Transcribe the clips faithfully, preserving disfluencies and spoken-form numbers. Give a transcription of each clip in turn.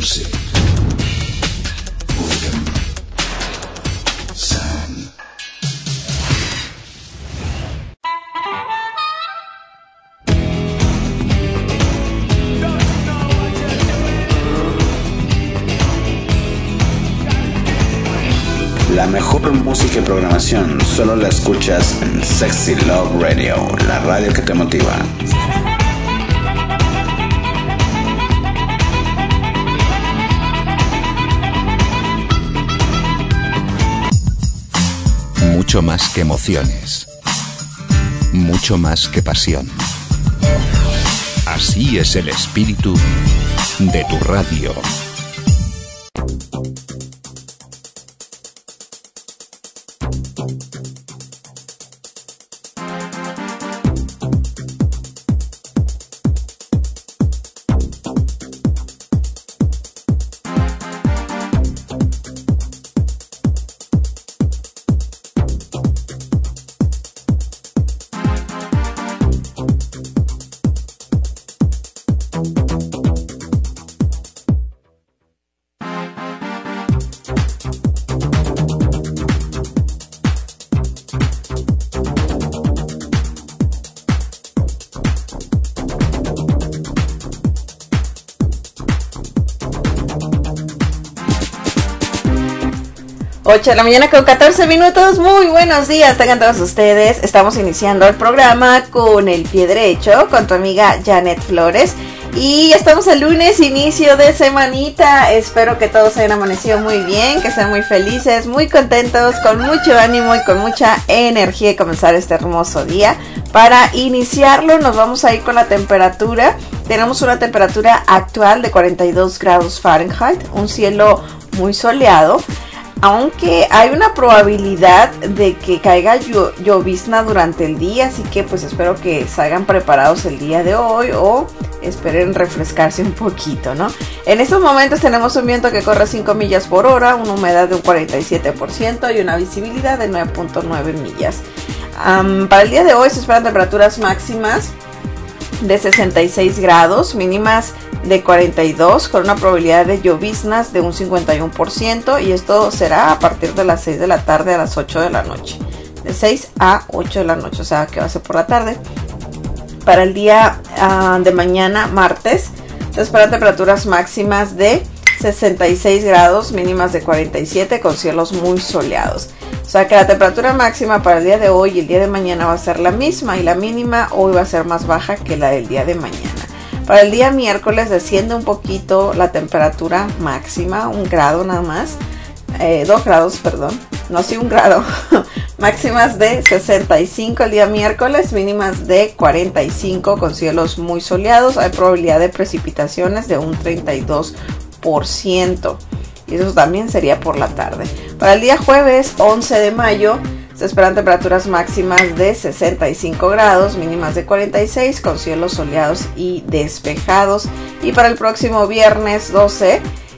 Music. William Sam. La mejor música y programación solo la escuchas en Sexy Love Radio, la radio que te motiva. Mucho más que emociones, mucho más que pasión. Así es el espíritu de tu radio. ocho de la mañana con catorce minutos, muy buenos días, tengan todos ustedes. Estamos iniciando el programa con el pie derecho, con tu amiga Janet Flores. Y ya estamos el lunes, inicio de semanita. Espero que todos hayan amanecido muy bien, que sean muy felices, muy contentos, con mucho ánimo y con mucha energía de comenzar este hermoso día. Para iniciarlo nos vamos a ir con la temperatura. Tenemos una temperatura actual de cuarenta y dos grados Fahrenheit, un cielo muy soleado. Aunque hay una probabilidad de que caiga llo- llovizna durante el día, así que pues espero que salgan preparados el día de hoy o esperen refrescarse un poquito, ¿no? En estos momentos tenemos un viento que corre cinco millas por hora, una humedad de un cuarenta y siete por ciento y una visibilidad de nueve punto nueve millas. Um, para el día de hoy se esperan temperaturas máximas de sesenta y seis grados, mínimas de cuarenta y dos, con una probabilidad de lloviznas de un cincuenta y uno por ciento, y esto será a partir de las seis de la tarde a las ocho de la noche, de seis a ocho de la noche, o sea que va a ser por la tarde. Para el día uh, de mañana, martes, se esperan temperaturas máximas de sesenta y seis grados, mínimas de cuarenta y siete, con cielos muy soleados. O sea que la temperatura máxima para el día de hoy y el día de mañana va a ser la misma, y la mínima hoy va a ser más baja que la del día de mañana. Para el día miércoles desciende un poquito la temperatura máxima, un grado nada más, eh, dos grados, perdón, no, sí un grado, máximas de sesenta y cinco el día miércoles, mínimas de cuarenta y cinco, con cielos muy soleados. Hay probabilidad de precipitaciones de un treinta y dos por ciento, y eso también sería por la tarde. Para el día jueves once de mayo se esperan temperaturas máximas de sesenta y cinco grados, mínimas de cuarenta y seis, con cielos soleados y despejados. Y para el próximo viernes doce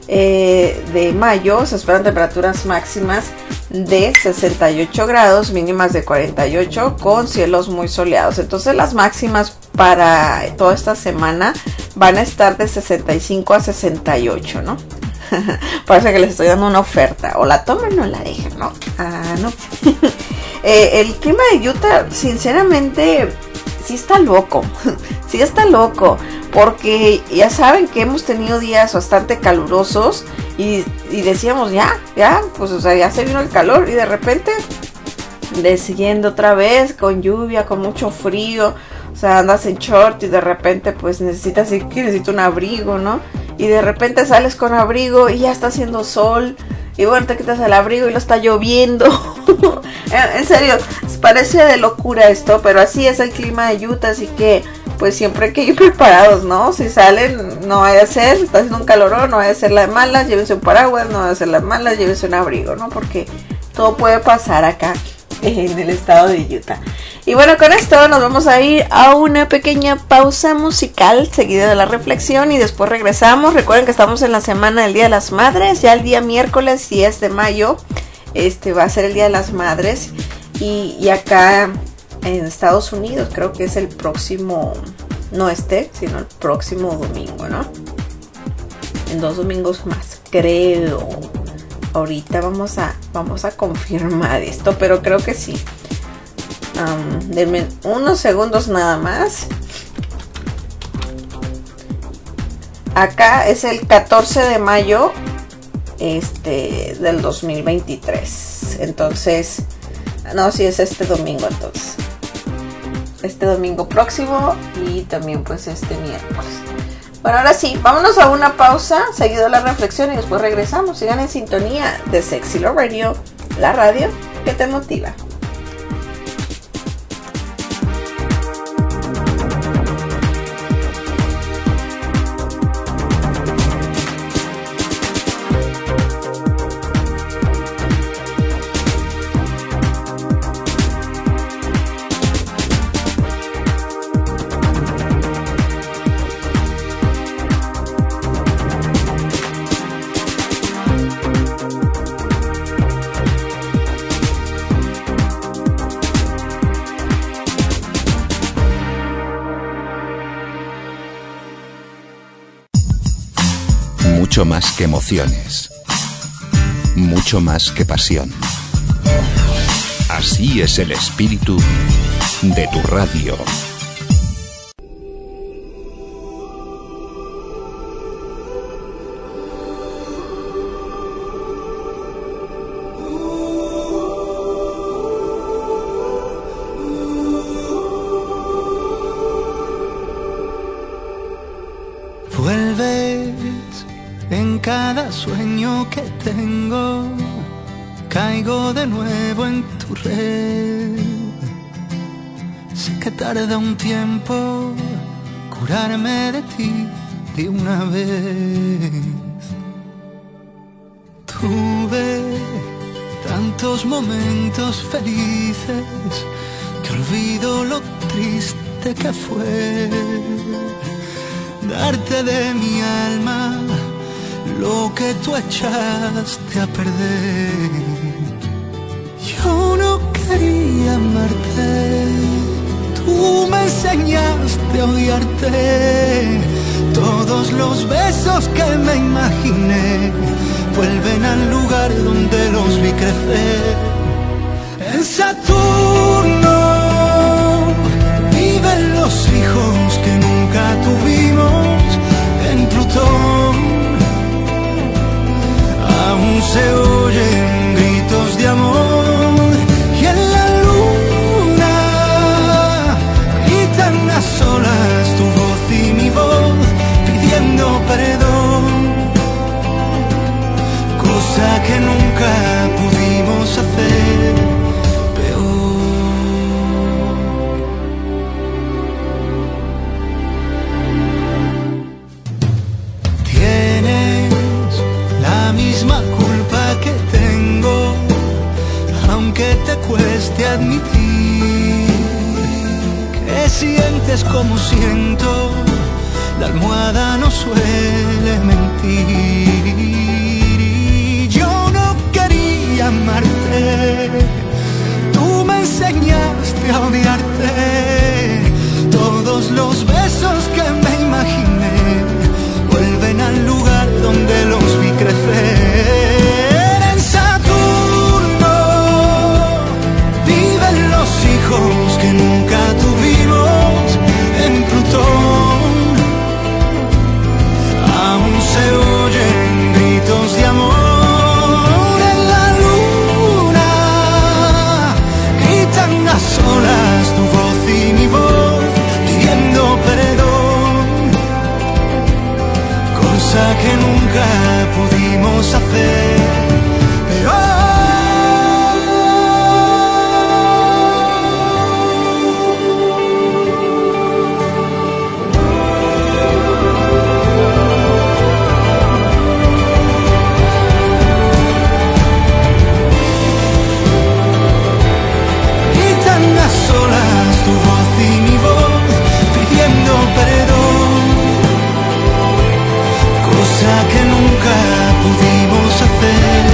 eh, de mayo se esperan temperaturas máximas de sesenta y ocho grados, mínimas de cuarenta y ocho, con cielos muy soleados. Entonces las máximas para toda esta semana van a estar de sesenta y cinco a sesenta y ocho, ¿no? Parece que les estoy dando una oferta, o la toman o la dejan, ¿no? Ah, no. eh, el clima de Utah, sinceramente, sí está loco, sí está loco, porque ya saben que hemos tenido días bastante calurosos y, y decíamos ya, ya, pues o sea, ya se vino el calor, y de repente desciende otra vez con lluvia, con mucho frío. O sea, andas en short y de repente pues necesitas, sí que necesito un abrigo, ¿no? Y de repente sales con abrigo y ya está haciendo sol, y bueno, te quitas el abrigo y lo está lloviendo. En serio, parece de locura esto, pero así es el clima de Utah, así que pues siempre hay que ir preparados, ¿no? Si salen, no vaya a ser, está haciendo un calorón, no vaya a ser la de malas, llévense un paraguas, no vaya a ser la de malas, llévense un abrigo, ¿no? Porque todo puede pasar acá en el estado de Utah. Y bueno, con esto nos vamos a ir a una pequeña pausa musical seguida de la reflexión, y después regresamos. Recuerden que estamos en la semana del Día de las Madres. Ya el día miércoles diez de mayo este va a ser el Día de las Madres, y, y acá en Estados Unidos creo que es el próximo, no este, sino el próximo domingo, ¿no? en dos domingos más, creo. Ahorita vamos a, vamos a confirmar esto, pero creo que sí. Um, denme unos segundos nada más. Acá es el catorce de mayo este, del dos mil veintitrés. Entonces, no, sí es este domingo entonces. Este domingo próximo y también pues este miércoles. Bueno, ahora sí, vámonos a una pausa, seguido la reflexión y después regresamos. Sigan en sintonía de Sexy Love Radio, la radio que te motiva. Mucho más que emociones, mucho más que pasión. Así es el espíritu de tu radio. Sueño que tengo, caigo de nuevo en tu red. Sé que tarda un tiempo curarme de ti de una vez. Tuve tantos momentos felices que olvido lo triste que fue darte de mi alma lo que tú echaste a perder. Yo no quería amarte, tú me enseñaste a odiarte. Todos los besos que me imaginé vuelven al lugar donde los vi crecer. En Saturno viven los hijos que nunca tuvimos. En Plutón aún se oyen gritos de amor, y en la luna gritan a solas tu voz y mi voz pidiendo perdón, cosa que nunca pudimos hacer peor. Misma culpa que tengo, aunque te cueste admitir que sientes como siento, la almohada no suele mentir. Y yo no quería amarte, tú me enseñaste a odiarte. Todos los besos que me imaginé vuelven al lugar donde los vi crecer. En Saturno viven los hijos que nunca tuvimos. En Plutón aún se oyen gritos de amor. En la luna gritan a solas tu voz y mi voz pidiendo perdón, cosa que nunca pudimos hacer, pero gritan a solas tu voz y mi voz pidiendo perdón, cosa que nunca pudimos hacer.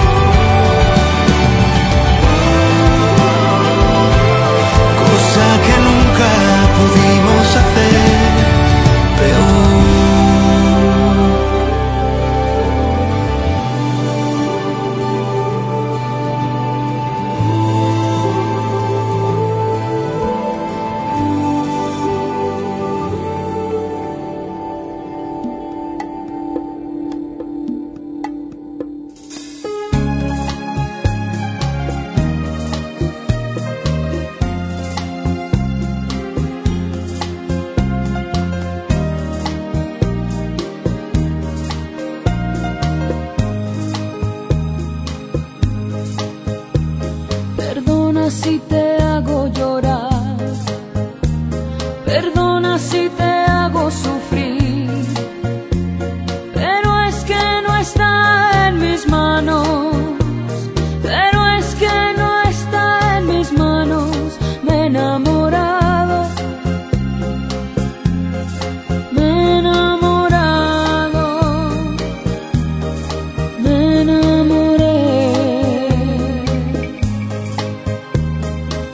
Cosa que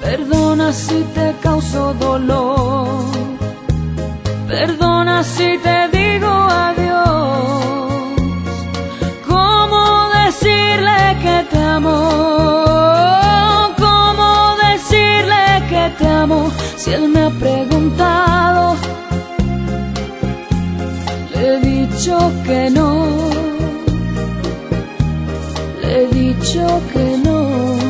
Perdona si te causo dolor, perdona si te digo adiós. ¿Cómo decirle que te amo? ¿Cómo decirle que te amo? Si él me ha preguntado, le he dicho que no, le he dicho que no.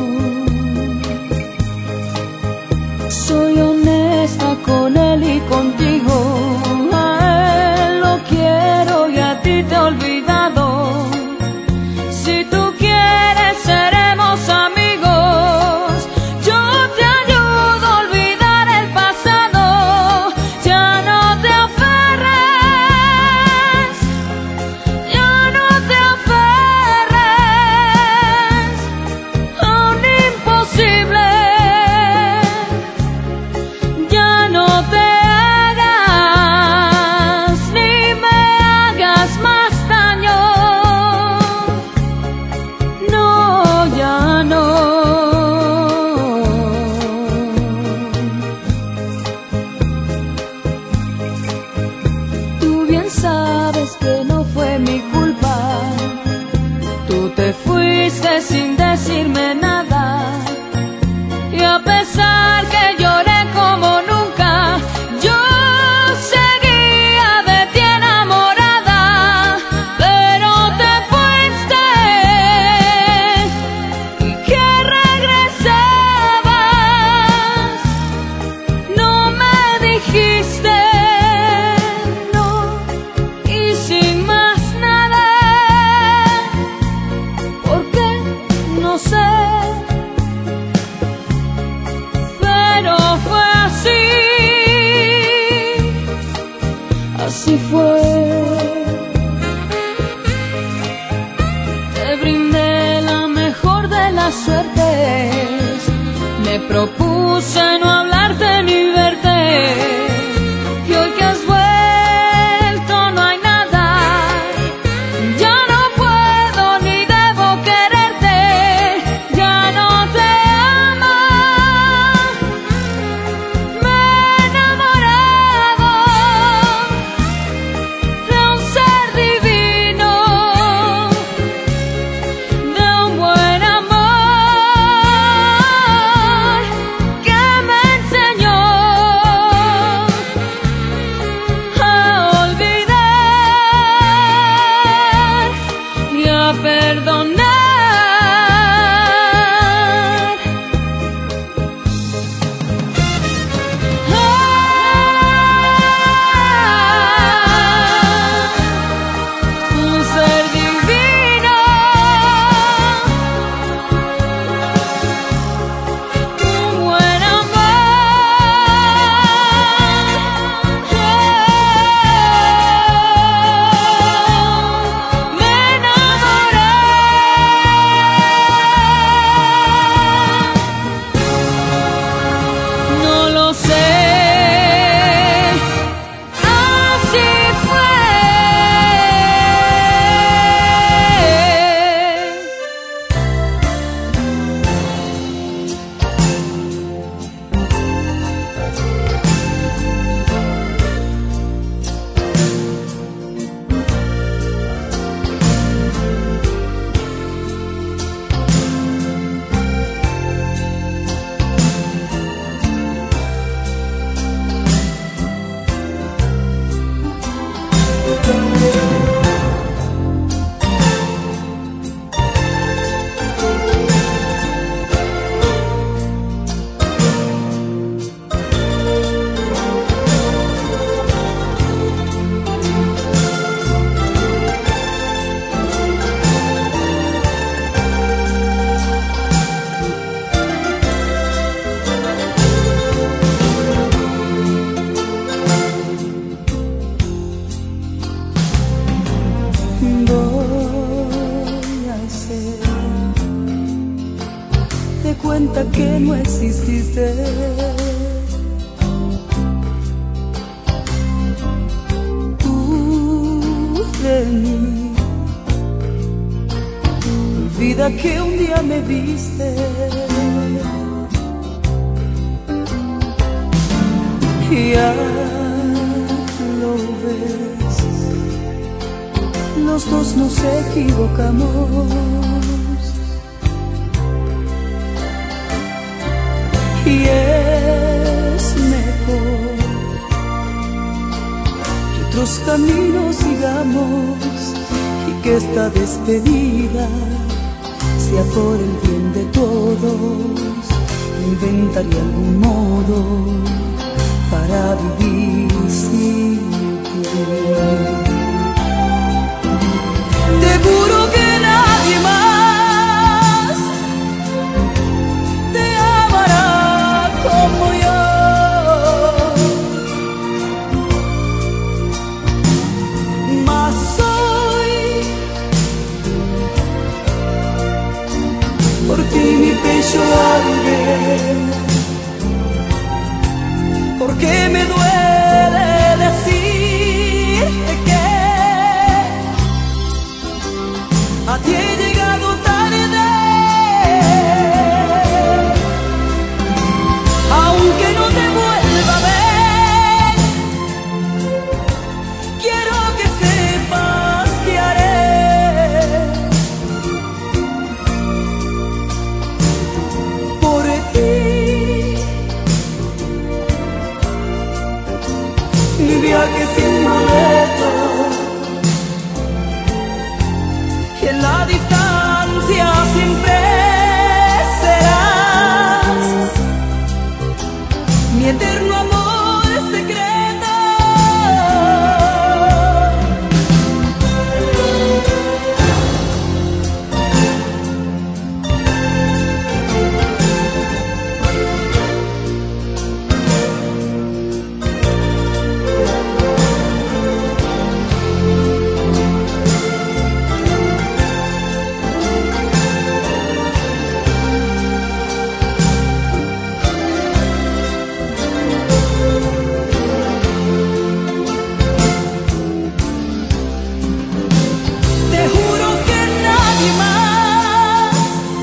Soy honesta con él y contigo, a él lo quiero y a ti te he olvidado. Si tú quieres seremos amigos, yo te ayudo a olvidar el pasado. Ya no te aferres, ya no te aferres a un imposible. Sin decirme nada, y a pesar que lloré como nunca, yo seguía de ti enamorada. Pero te fuiste y que regresabas, no me dijiste no, y sin más nada. No sé, pero fue así, así fue. Te brindé la mejor de las suertes, me propuse no hablarte ni verte, y hoy que has vuelto no hay nada. Ya no puedo ni debo quererte, ya no te amo. Me he enamorado de un ser divino, de un buen amor que me enseñó a olvidar y a perdonar. Un ser divino, un buen amor. Me enamoré. No lo sé, así fue. Voy a hacer de cuenta que no exististe. Tú de mí, olvida que un día me viste. Ya lo ves, los dos nos equivocamos. Y es mejor que otros caminos sigamos y que esta despedida sea por el bien de todos. Inventaré algún modo para vivir sin ti. Te juro que nadie más te amará como yo. Mas hoy por ti mi pecho arde, porque me duele decirte que a ti he llegado tarde, aunque no te vuelva a ver. Quiero que sepas que haré por ti mi viaje sin boleto, y en la distancia siempre serás mi eterno amor secreto. Te juro que nadie más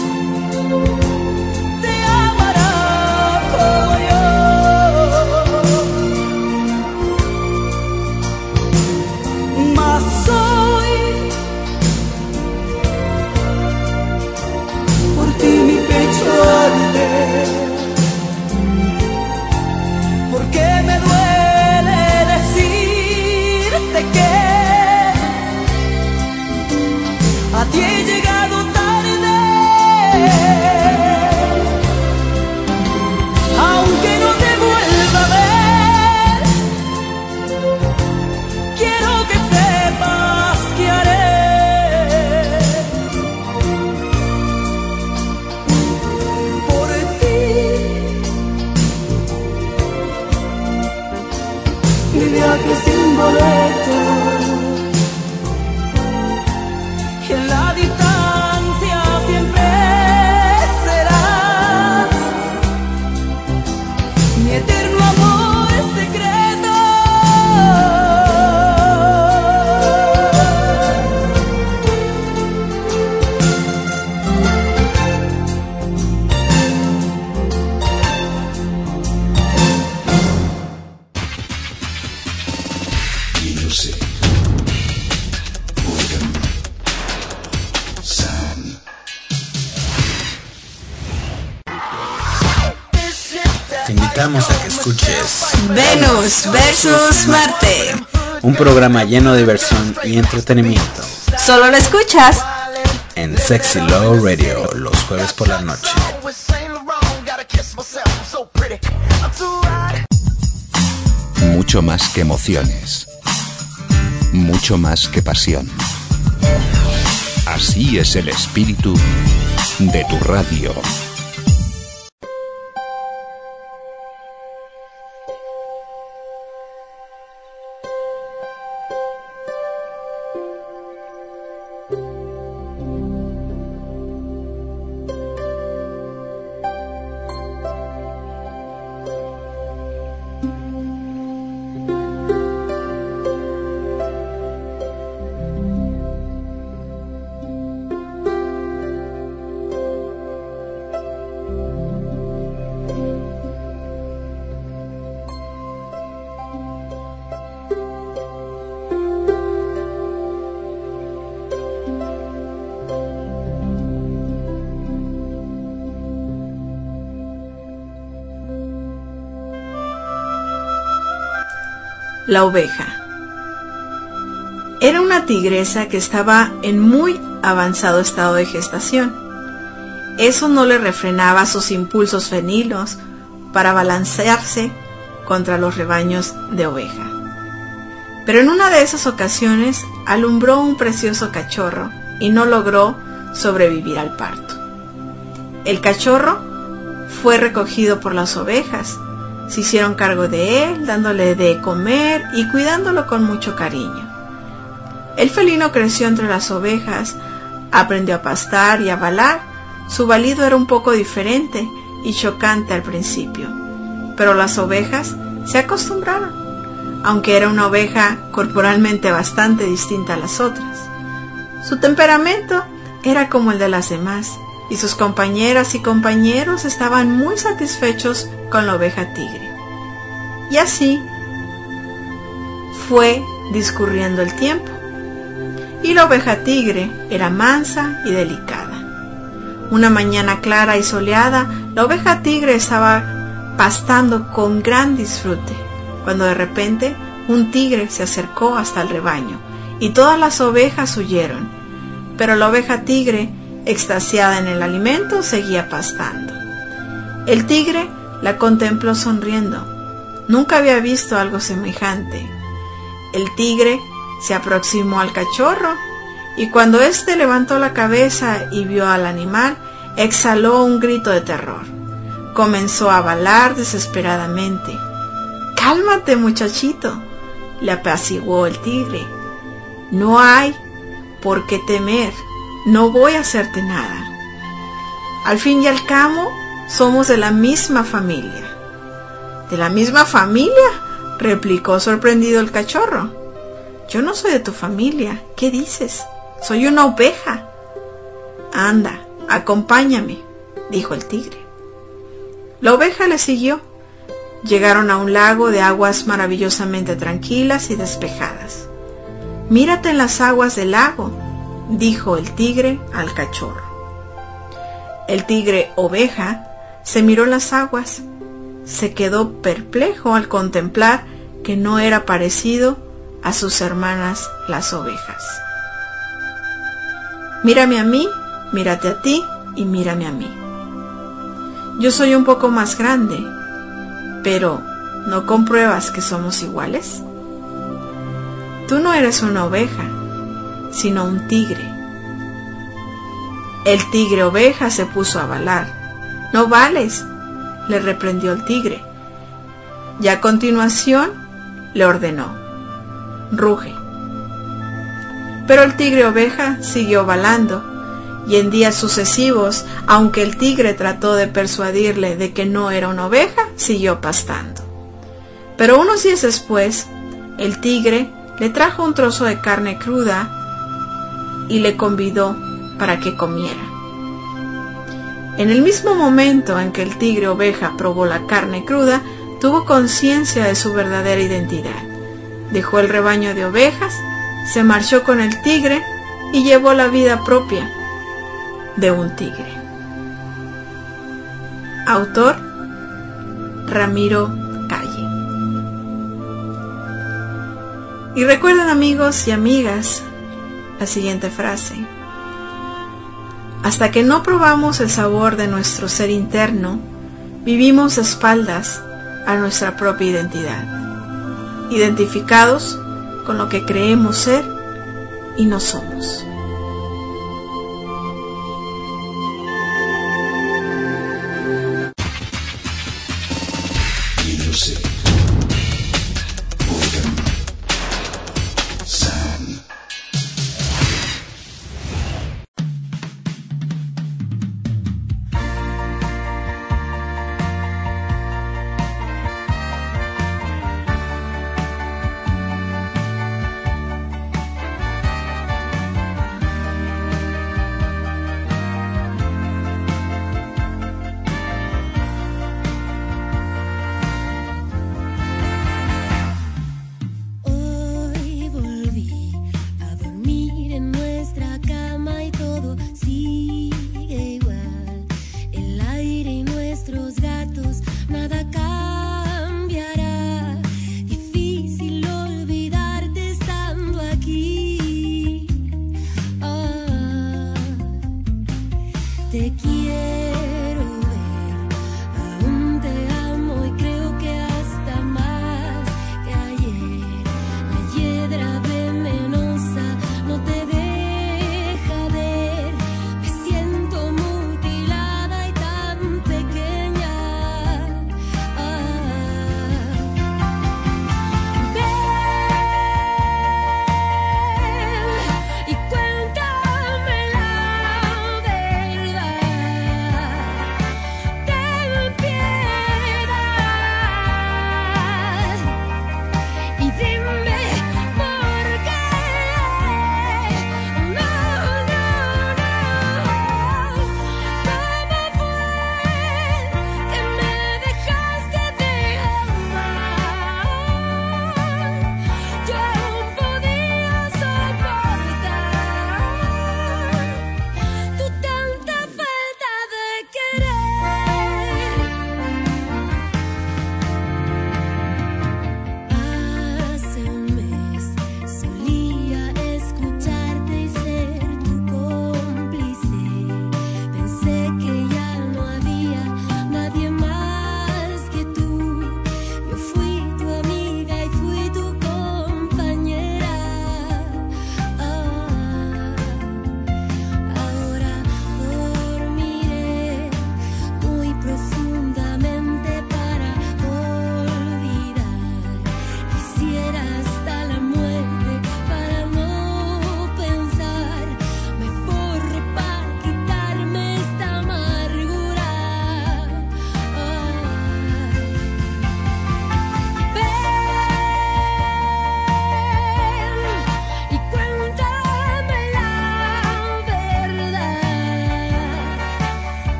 te amará como yo. Mas hoy por ti mi pecho arde, porque me duele decirte que a ti he llegado tarde, aunque no te vuelva a ver. Quiero que sepas que haré por ti mi viaje sin boleto, y en la distancia siempre serás mi eterno amor secreto. Music. Organ. Sound. Te invitamos a que escuches Venus versus Marte. un programa lleno de diversión y entretenimiento Solo lo escuchas en Sexy Love Radio los jueves por la noche. Mucho más que emociones. Mucho más que pasión. Así es el espíritu de tu radio. La oveja. Era una tigresa que estaba en muy avanzado estado de gestación. Eso no le refrenaba sus impulsos felinos para balancearse contra los rebaños de oveja. Pero en una de esas ocasiones alumbró un precioso cachorro y no logró sobrevivir al parto. El cachorro fue recogido por las ovejas. Se hicieron cargo de él, dándole de comer y cuidándolo con mucho cariño. El felino creció entre las ovejas, aprendió a pastar y a balar. Su balido era un poco diferente y chocante al principio, pero las ovejas se acostumbraron, aunque era una oveja corporalmente bastante distinta a las otras. Su temperamento era como el de las demás, y sus compañeras y compañeros estaban muy satisfechos con la oveja tigre. Y así fue discurriendo el tiempo, y la oveja tigre era mansa y delicada. Una mañana clara y soleada, la oveja tigre estaba pastando con gran disfrute, cuando de repente un tigre se acercó hasta el rebaño, y todas las ovejas huyeron, pero la oveja tigre, extasiada en el alimento, seguía pastando. El tigre la contempló sonriendo. Nunca había visto algo semejante. El tigre se aproximó al cachorro y cuando éste levantó la cabeza y vio al animal, exhaló un grito de terror. Comenzó a balar desesperadamente. «Cálmate, muchachito», le apaciguó el tigre. «No hay por qué temer. No voy a hacerte nada. Al fin y al cabo, somos de la misma familia». «¿De la misma familia?», replicó sorprendido el cachorro. «Yo no soy de tu familia. ¿Qué dices? Soy una oveja». «Anda, acompáñame», dijo el tigre. La oveja le siguió. Llegaron a un lago de aguas maravillosamente tranquilas y despejadas. «Mírate en las aguas del lago», dijo el tigre al cachorro. El tigre oveja se miró en las aguas. Se quedó perplejo al contemplar que no era parecido a sus hermanas las ovejas. «Mírame a mí, mírate a ti y mírame a mí. Yo soy un poco más grande, pero ¿no compruebas que somos iguales? Tú no eres una oveja, sino un tigre». El tigre oveja se puso a balar. «No vales», le reprendió el tigre, y a continuación le ordenó: «Ruge». Pero el tigre oveja siguió balando, y en días sucesivos, aunque el tigre trató de persuadirle de que no era una oveja, siguió pastando. Pero unos días después, el tigre le trajo un trozo de carne cruda y le convidó para que comiera. En el mismo momento en que el tigre oveja probó la carne cruda, tuvo conciencia de su verdadera identidad. Dejó el rebaño de ovejas, se marchó con el tigre y llevó la vida propia de un tigre. Autor: Ramiro Calle. Y recuerden, amigos y amigas, la siguiente frase: hasta que no probamos el sabor de nuestro ser interno, vivimos de espaldas a nuestra propia identidad, identificados con lo que creemos ser y no somos.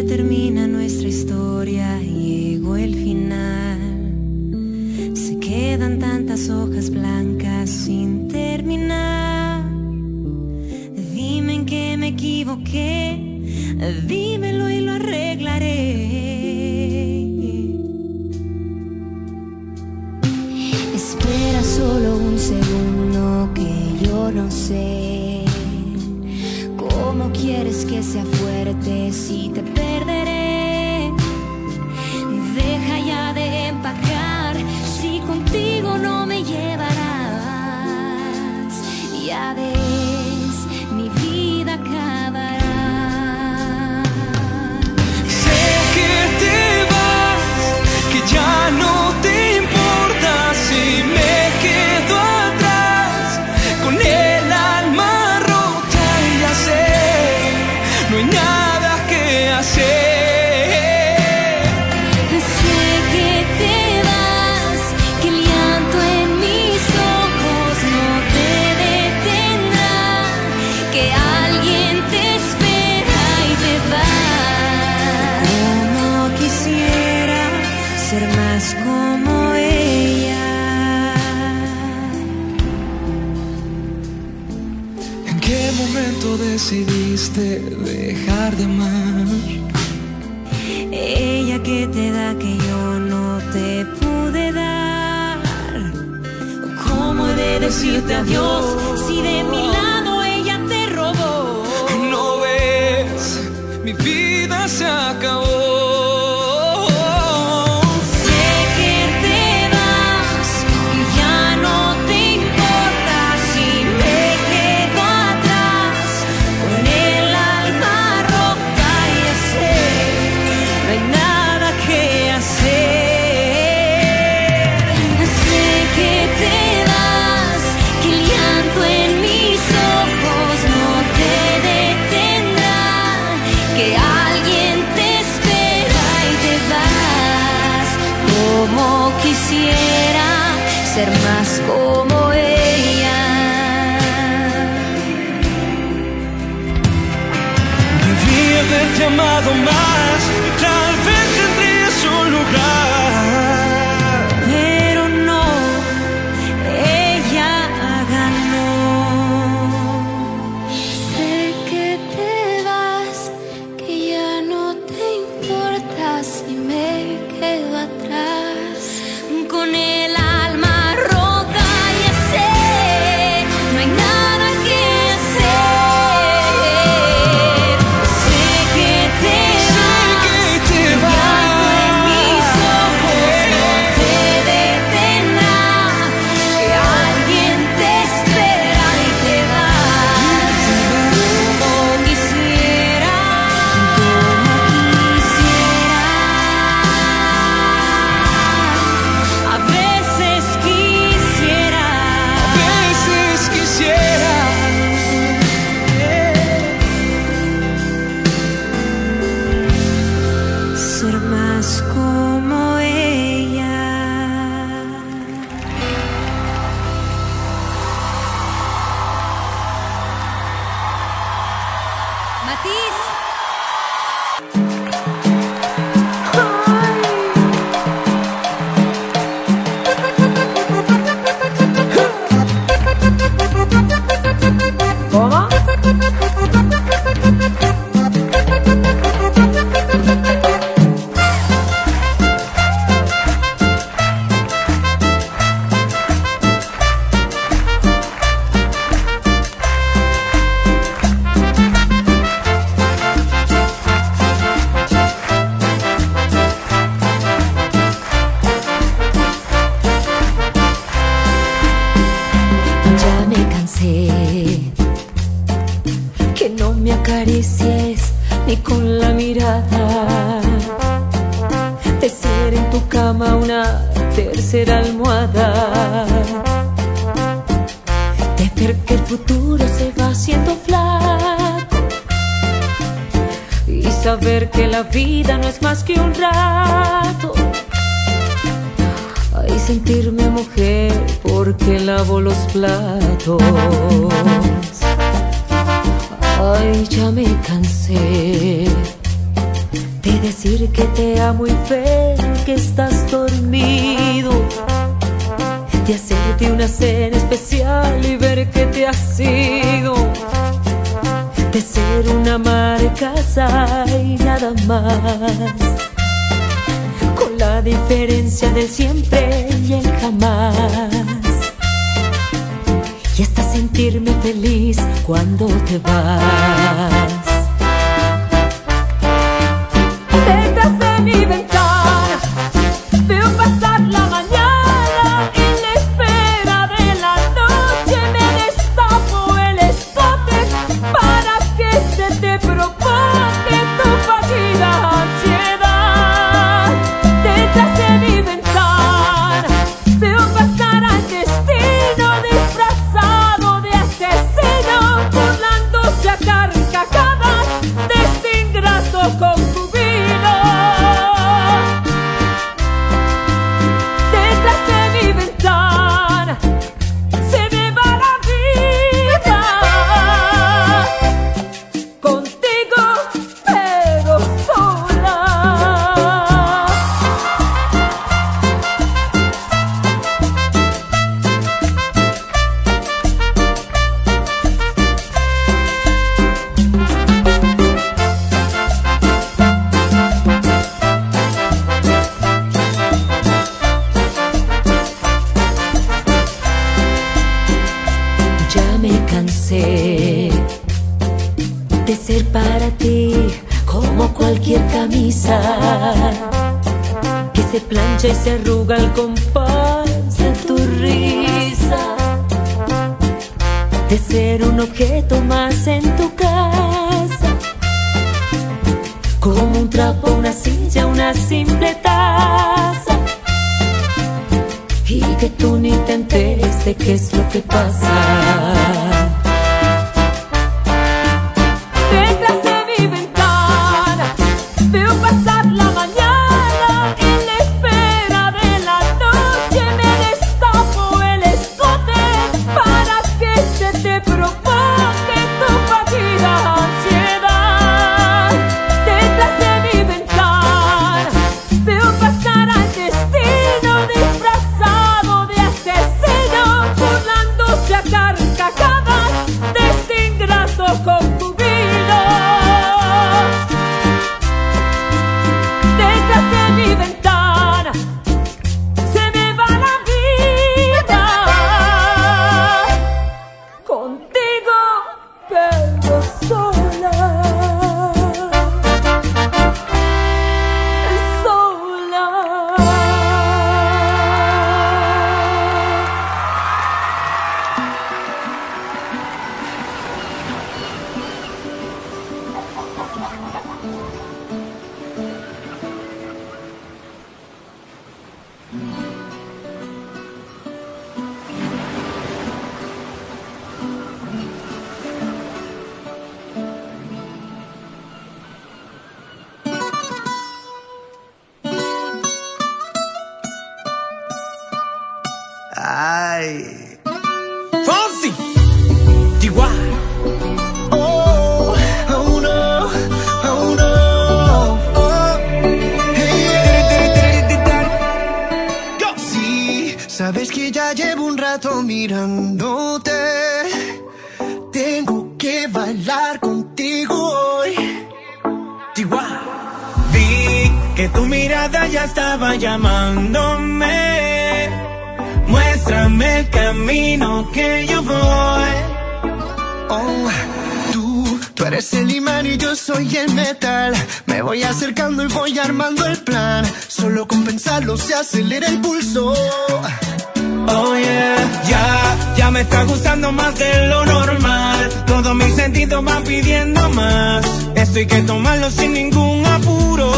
termina nuestra historia, llegó el final. Se quedan tantas hojas blancas sin terminar. Dime en qué me equivoqué, dímelo y lo arreglaré. Espera solo un segundo que yo no sé cómo quieres que sea fuerte si te perderé. Deja ya de empacar si contigo no me llevarás. Ya ves, mi vida acabará. Sé que te vas, que ya no te importa si me quedo atrás con el alma rota y ya sé, no hay nada que hacer. Sé que te vas, que el llanto en mis ojos no te detendrá, que alguien te espera y te va. Como quisiera ser más como ella. ¿En qué momento decidiste dejar de amar? Ella que te da que yo no te pude dar. ¿Cómo he de decirte adiós si de mi lado ella te robó? No ves, mi vida se acabó. Sé que te vas y ya no te importa si me quedo atrás con el alma rota y ya sé, no hay nada que hacer. Sé que te vas, que el llanto en mis ojos no te detendrá, que alguien te espera y te vas. Como quisiera ser más como ella. Debí haberte amado más, tal vez tendrías un lugar. Pero no, ella ganó. Sé que te vas, que ya no te importa si me quedo atrás con el alma rota, ya sé, no hay nada que hacer. Sé que te vas, que te el llanto en mis ojos no te detendrá, que alguien te espera y te vas. Como quisiera, como quisiera. A veces quisiera, A veces quisiera ser más como ella. Matiz. ¿Cómo? Ya me cansé que no me acaricies ni con la mirada, de ser en tu cama una tercera almohada, de ver que el futuro se va haciendo flaco y saber que la vida no es más que un rato. Ay, sentirme mujer porque lavo los platos. Ay, ya me cansé de decir que te amo y ver que estás dormido, de hacerte una cena especial y ver que te has ido, de ser una ama de casa y nada más, con la diferencia del siempre y el jamás, y hasta sentirme feliz cuando te vas. Detrás de mi ventana veo pasar la mañana y en la espera de la noche me destapo el escote para que se te provoque tu fallida ansiedad. Detrás de mi ventana veo pasar al destino disfrazado de asesino, burlándose a carcajadas de este ingrato concubino. De ser para ti como cualquier camisa que se plancha y se arruga al compás de tu risa, de ser un objeto más en tu casa, como un trapo, una silla, una simple taza, y que tú ni te enteres de qué es lo que pasa. Ay, Fonsi, Chihuahua. Oh, oh no, oh no, oh. Hey, Go. Sí, sabes que ya llevo un rato mirándote. Tengo que bailar contigo hoy. Chihuahua. Vi que tu mirada ya estaba llamándome. Muéstrame el camino que yo voy. Oh, tú, tú eres el imán y yo soy el metal. Me voy acercando y voy armando el plan. Solo con pensarlo se acelera el pulso. Oh yeah, ya, ya me está gustando más de lo normal. Todos mis sentidos van pidiendo más. Esto hay que tomarlo sin ningún apuro.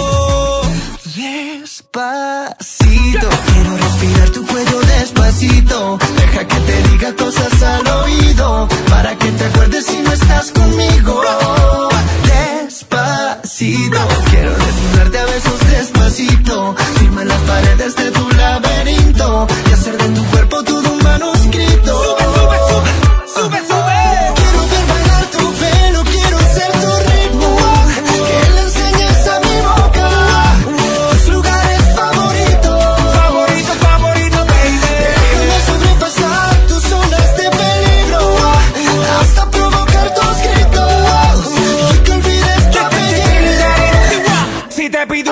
Despacito, quiero respirar tu cuello despacito. Deja que te diga cosas al oído, para que te acuerdes si no estás conmigo. Despacito, quiero desnudarte a besos despacito. Firma las paredes de tu laberinto y hacer de tu cuerpo todo un manuscrito. Sube, sube, sube, sube, sube. Quiero ver bailar tu pelo, quiero ser tu ritmo. Que le enseñes a mi boca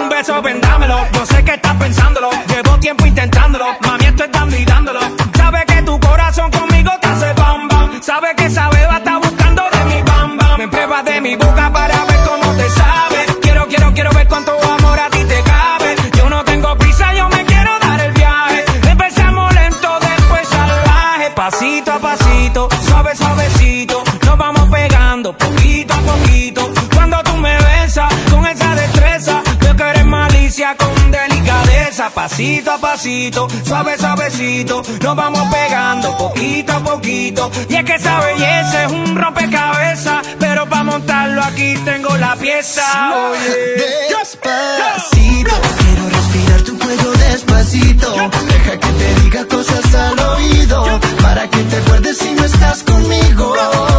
un beso, vendámelo. Yo sé que estás pensándolo, llevo tiempo intentándolo. Mami, esto es dando y dándolo. Sabe que tu corazón conmigo te hace bam bam. Sabe que esa beba está buscando de mi bam bam. Me pruebas de mi boca para ver cómo te sabe. Quiero, quiero, quiero ver cuánto amor a ti te cabe. Yo no tengo prisa, yo me quiero dar el viaje. Empezamos lento, después salvaje. Pasito a pasito, suave, suavecito. Nos vamos pegando poquito a poquito. Cuando tú me besas con esa destreza, veo que eres malicia con delicadeza. Pasito a pasito, suave, suavecito. Nos vamos pegando poquito a poquito. Y es que esa belleza es un rompecabezas, pero para montarlo aquí tengo la pieza. Oye, despacito, quiero respirar tu cuello despacito. Deja que te diga cosas al oído, para que te acuerdes si no estás conmigo.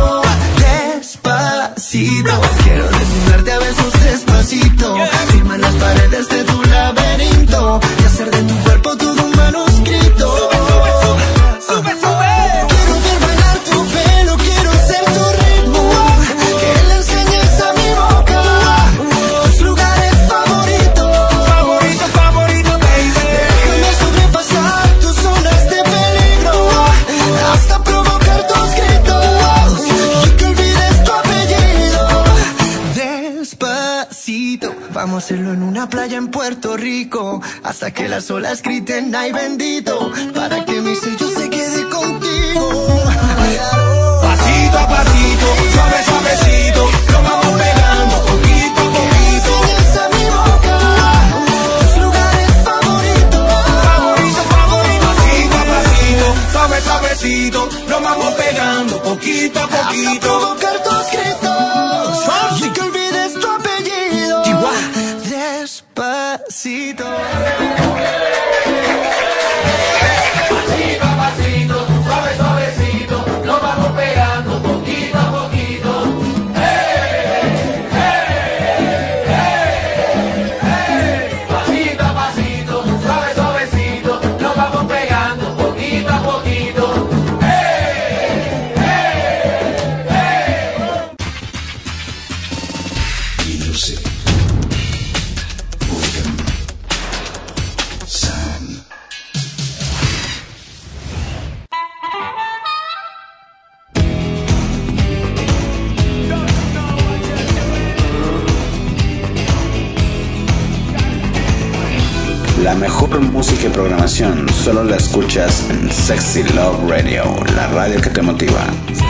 Despacito, quiero desnudarte a besos despacito. Firma en las paredes de tu laberinto y hacer de tu cuerpo todo un manuscrito. Sube, sube, sube. Quiero ver bailar tu pelo, quiero ser tu ritmo. Que le enseñes a mi boca tus lugares favoritos. favorito, favorito, baby. Déjame sobrepasar tus zonas de peligro, hasta provocar tus gritos y que olvides tu apellido. Despacito, vamos a hacerlo en una playa en Puerto Rico, hasta que las olas griten ay bendito, para que mi sello se quede contigo. Pasito a pasito, suave, suavecito. Nos vamos pegando poquito a poquito. Enseñas a mi boca tus lugares favoritos. Favorito, favorito. Pasito a pasito, suave, suavecito. Nos vamos pegando poquito a Hasta poquito. provocar tus gritos y que olvides tu apellido. Despacito. Pasito a pasito, suave, suavecito. Nos vamos pegando poquito a poquito. Pasito a pasito, suave, suavecito. Nos vamos pegando poquito a poquito. Music. Rhythm. Sound. La mejor música y programación solo la escuchas en Sexy Love Radio, la radio que te motiva.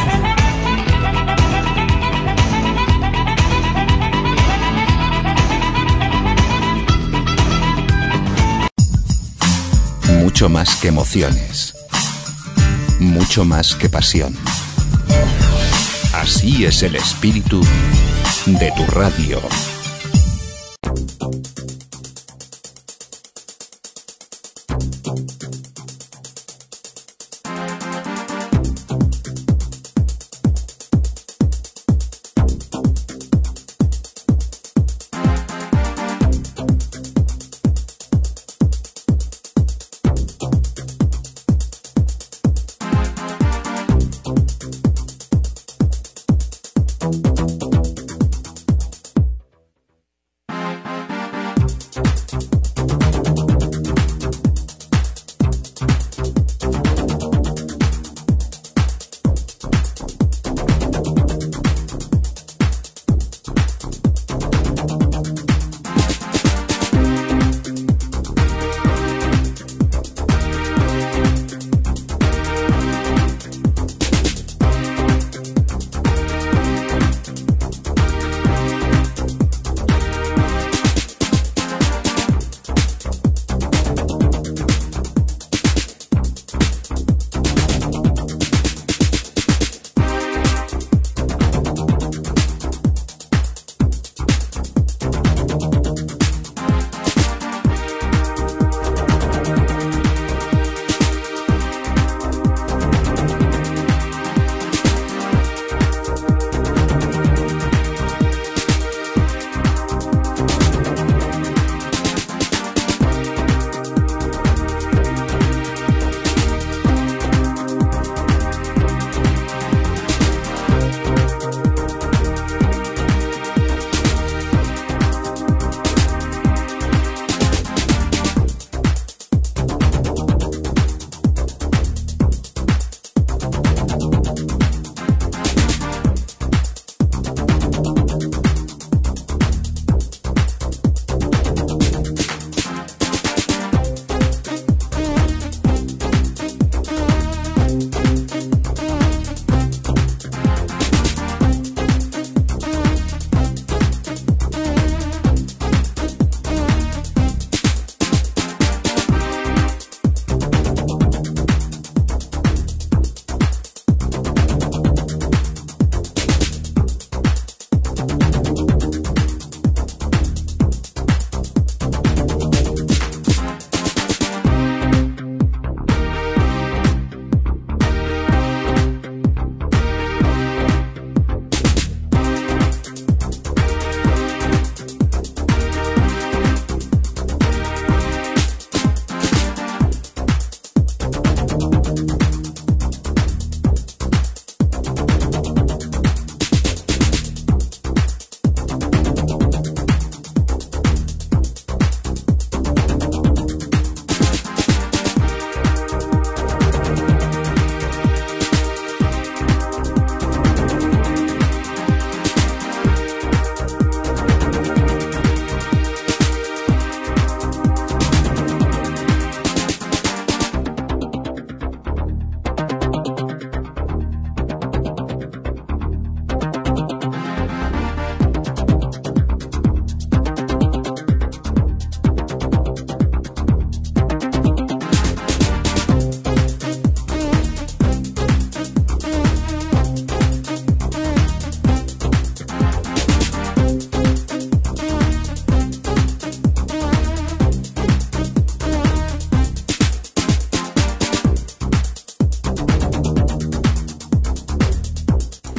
Mucho más que emociones. Mucho más que pasión. Así es el espíritu de tu radio.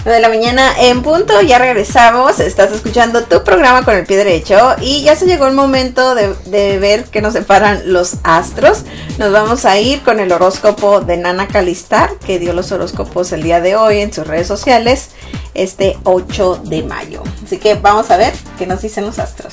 de la mañana en punto, ya regresamos. Estás escuchando tu programa con el pie derecho y ya se llegó el momento de, de ver qué nos separan los astros. Nos vamos a ir con el horóscopo de Nana Calistar, que dio los horóscopos el día de hoy en sus redes sociales, este ocho de mayo. Así que vamos a ver qué nos dicen los astros.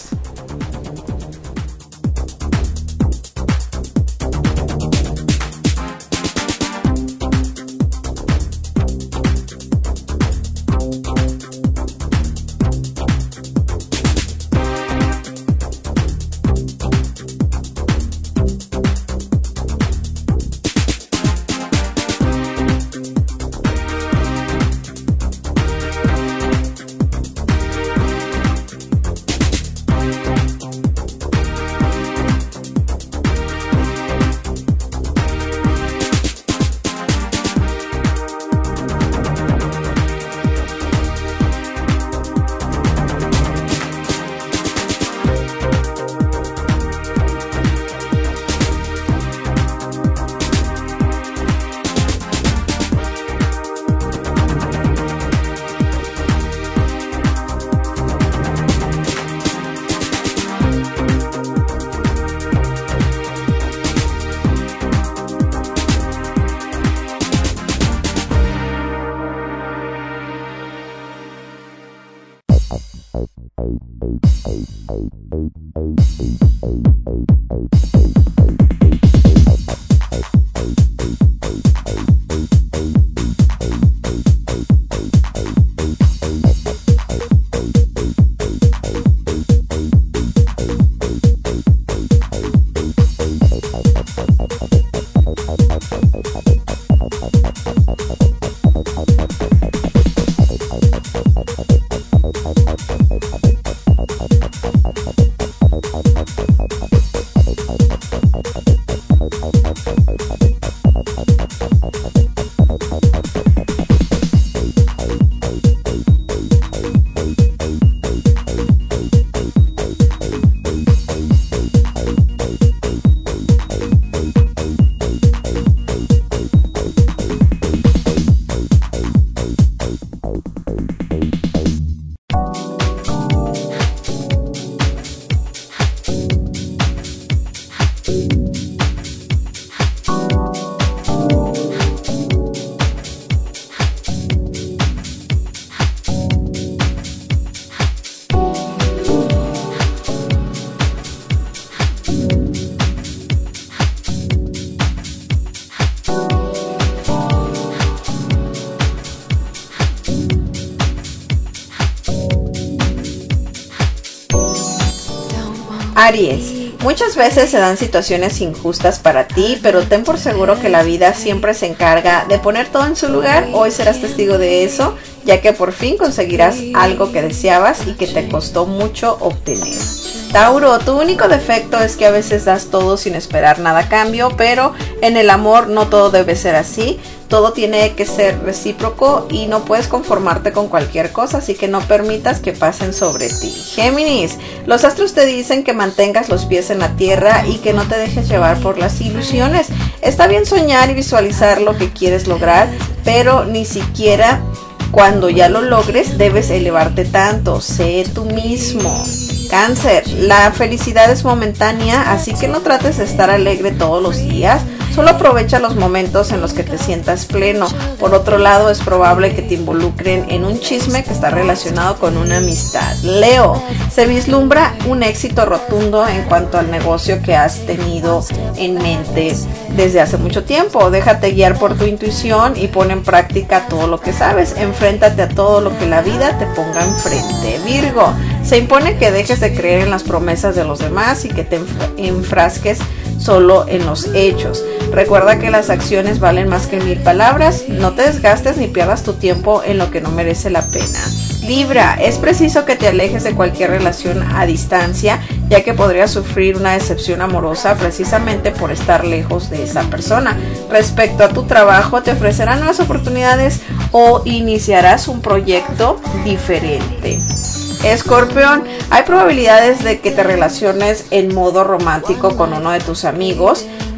Aries, muchas veces se dan situaciones injustas para ti, pero ten por seguro que la vida siempre se encarga de poner todo en su lugar. Hoy serás testigo de eso, ya que por fin conseguirás algo que deseabas y que te costó mucho obtener. Tauro, tu único defecto es que a veces das todo sin esperar nada a cambio, pero en el amor no todo debe ser así. Todo tiene que ser recíproco y no puedes conformarte con cualquier cosa, así que no permitas que pasen sobre ti. Géminis, los astros te dicen que mantengas los pies en la tierra y que no te dejes llevar por las ilusiones. Está bien soñar y visualizar lo que quieres lograr, pero ni siquiera cuando ya lo logres debes elevarte tanto. Sé tú mismo. Cáncer, la felicidad es momentánea, así que no trates de estar alegre todos los días. Solo aprovecha los momentos en los que te sientas pleno. Por otro lado, es probable que te involucren en un chisme que está relacionado con una amistad. Leo, se vislumbra un éxito rotundo en cuanto al negocio que has tenido en mente desde hace mucho tiempo. Déjate guiar por tu intuición y pon en práctica todo lo que sabes. Enfréntate a todo lo que la vida te ponga enfrente. Virgo, se impone que dejes de creer en las promesas de los demás y que te enfrasques solo en los hechos. Recuerda que las acciones valen más que mil palabras. No te desgastes ni pierdas tu tiempo en lo que no merece la pena. Libra, es preciso que te alejes de cualquier relación a distancia, ya que podrías sufrir una decepción amorosa precisamente por estar lejos de esa persona. Respecto a tu trabajo, te ofrecerán nuevas oportunidades o iniciarás un proyecto diferente. Escorpión, hay probabilidades de que te relaciones en modo romántico con uno de tus amigos,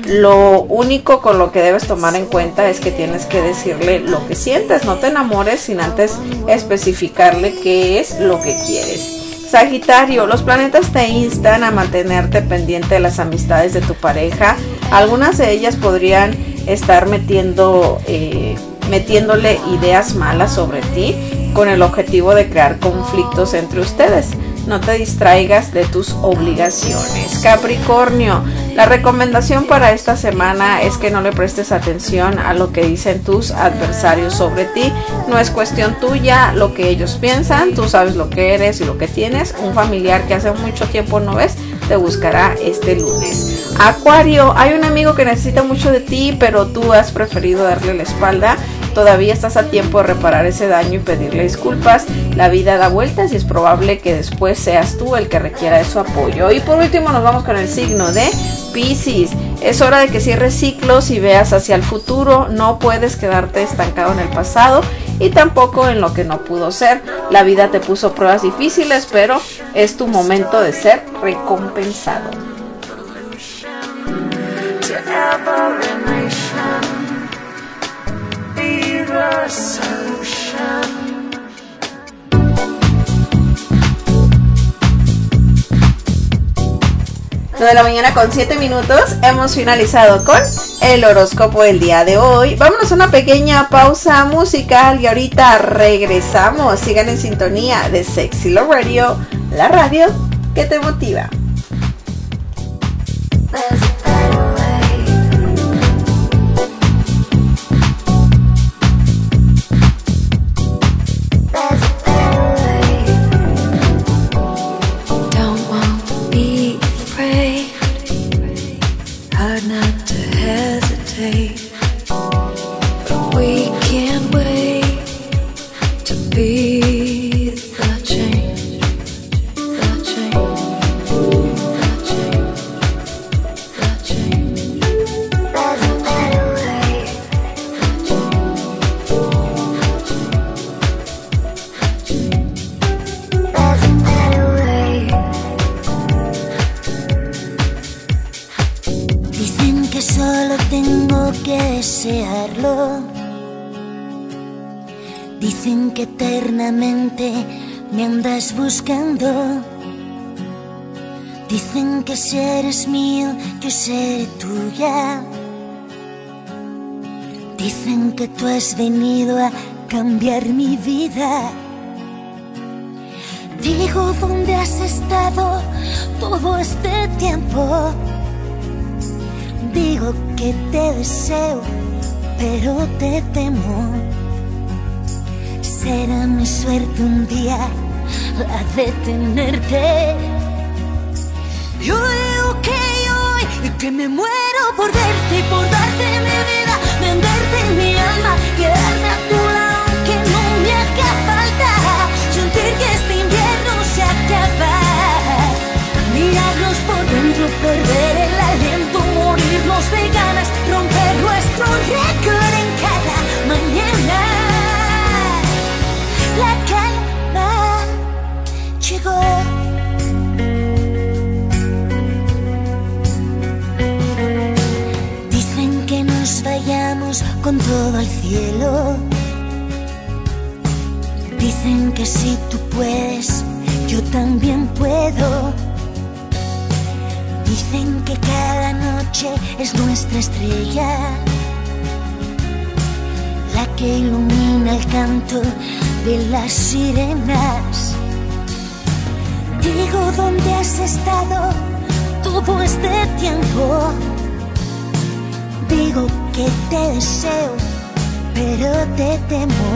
Lo único con lo que debes tomar en cuenta es que tienes que decirle lo que sientes. No te enamores sin antes especificarle qué es lo que quieres. Sagitario, los planetas te instan a mantenerte pendiente de las amistades de tu pareja. Algunas de ellas podrían estar metiendo, eh, metiéndole ideas malas sobre ti con el objetivo de crear conflictos entre ustedes. No te distraigas de tus obligaciones. Capricornio, la recomendación para esta semana es que no le prestes atención a lo que dicen tus adversarios sobre ti. No es cuestión tuya lo que ellos piensan, tú sabes lo que eres y lo que tienes. Un familiar que hace mucho tiempo no ves te buscará este lunes. Acuario, hay un amigo que necesita mucho de ti, pero tú has preferido darle la espalda. Todavía estás a tiempo de reparar ese daño y pedirle disculpas. La vida da vueltas y es probable que después seas tú el que requiera de su apoyo. Y por último nos vamos con el signo de Piscis. Es hora de que cierres ciclos y veas hacia el futuro. No puedes quedarte estancado en el pasado y tampoco en lo que no pudo ser. La vida te puso pruebas difíciles, pero es tu momento de ser recompensado. nueve de la mañana con siete minutos. Hemos finalizado con el horóscopo del día de hoy. Vámonos a una pequeña pausa musical y ahorita regresamos. Sigan en sintonía de Sexy Love Radio, la radio que te motiva. Dicen que eternamente me andas buscando. Dicen que si eres mío, yo seré tuya. Dicen que tú has venido a cambiar mi vida. Digo, ¿dónde has estado todo este tiempo? Digo que te deseo, pero te temo. Será mi suerte un día la de tenerte. Yo digo que hoy que me muero por verte y por darte mi vida, venderte mi alma, quedarme a tu lado aunque no me haga falta, sentir que este invierno se acaba, mirarnos por dentro, perder el aliento, morirnos de ganas, romper nuestro récord en cada mañana. La calma llegó. Dicen que nos vayamos con todo al cielo. Dicen que si tú puedes, yo también puedo. Dicen que cada noche es nuestra estrella, la que ilumina el canto de las sirenas. Digo, ¿dónde has estado todo este tiempo? Digo que te deseo, pero te temo.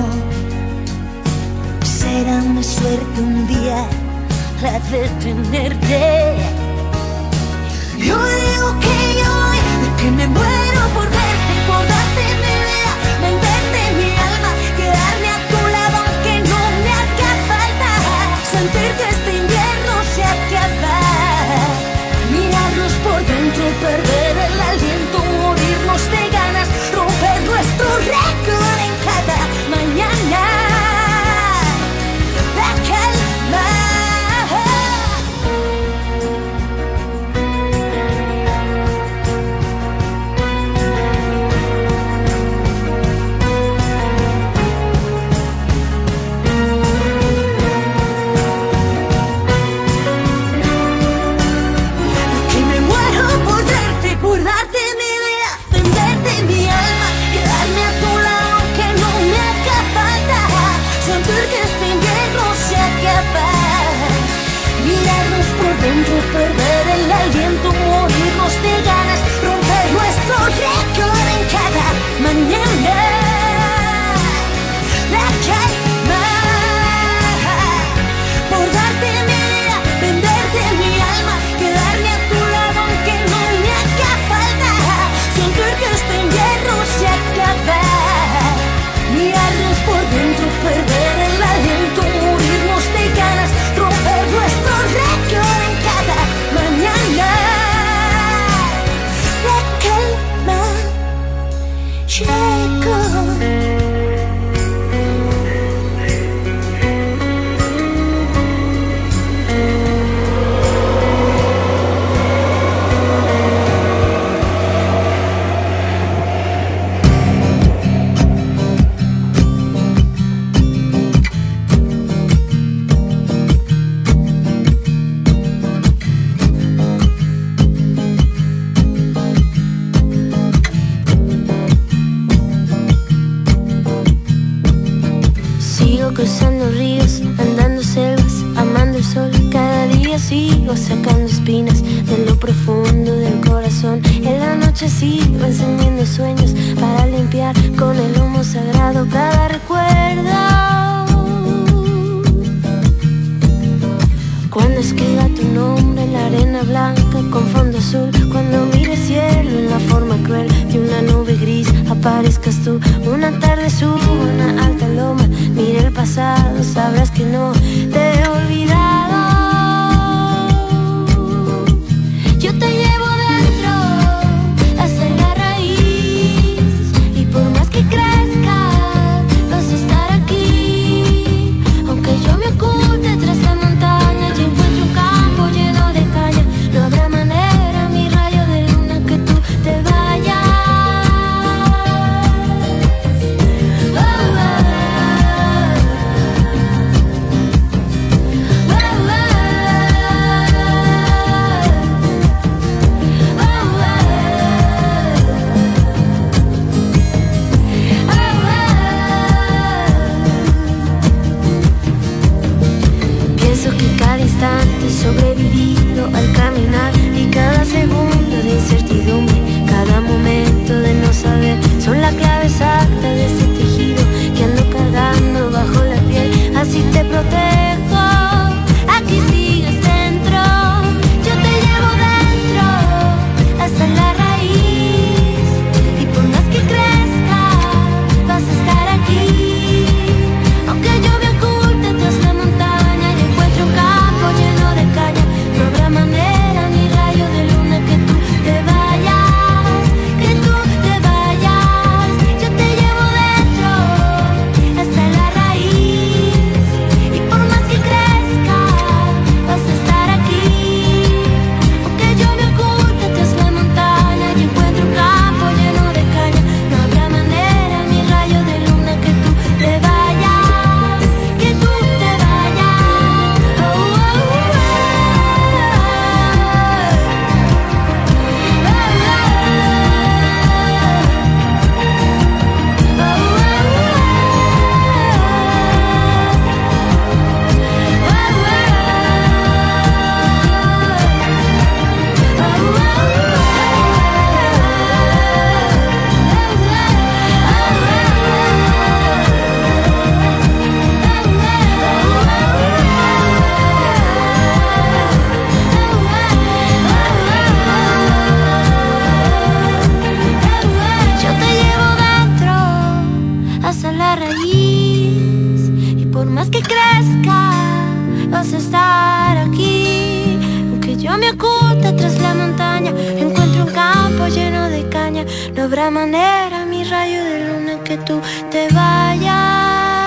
Será mi suerte un día la de tenerte. Yo digo que yo, que me muero por verte, por darte mi vida, venderte mi alma, quedarme a tu lado aunque no me haga falta, sentir que este invierno se acaba, mirarnos por dentro, perder el aliento, morirnos de ganas, romper nuestro récord en cada mañana. La calma. sigo sacando espinas de lo profundo del corazón. En la noche sigo encendiendo sueños para limpiar con el humo sagrado cada recuerdo. Cuando escriba tu nombre en la arena blanca con fondo azul, cuando mire cielo en la forma cruel de una nube gris, aparezcas tú. Una tarde subo una alta loma, mire el pasado, sabrás que no te he olvidado. Yo te llevo dentro hasta la raíz, y por más que crezca vas a estar aquí. Aunque yo me oculte tras la montaña y encuentre un campo lleno de caña, no habrá manera, mi rayo de luna, que tú te vayas. Oh, oh, oh, oh, Pienso que cada instante sobrevivido al caminar, y cada segundo de incertidumbre, cada momento de no saber, son la clave exacta de ese tejido que ando cargando bajo la piel. Así te protejo, aquí sigues dentro. Yo te llevo dentro hasta la raíz, y por más que crezca vas a estar aquí. Aunque yo me oculte tras la montaña y encuentre un campo lleno de caña, no habrá manera, mi rayo de luna, que tú te vayas, que tú te vayas. Yo te llevo dentro hasta la raíz, y por más que crezca vas a estar aquí. Aunque yo me oculte tras la montaña y encuentre un campo lleno de caña, no habrá manera, mi rayo de luna, que tú te vayas, que tú te vayas. Oh, oh, oh, Yo te llevo dentro hasta la raíz, y por más que crezca vas a estar aquí. Aunque yo me oculte tras la montaña, encuentro un campo lleno de caña, no habrá manera, mi rayo de luna, que tú te vayas.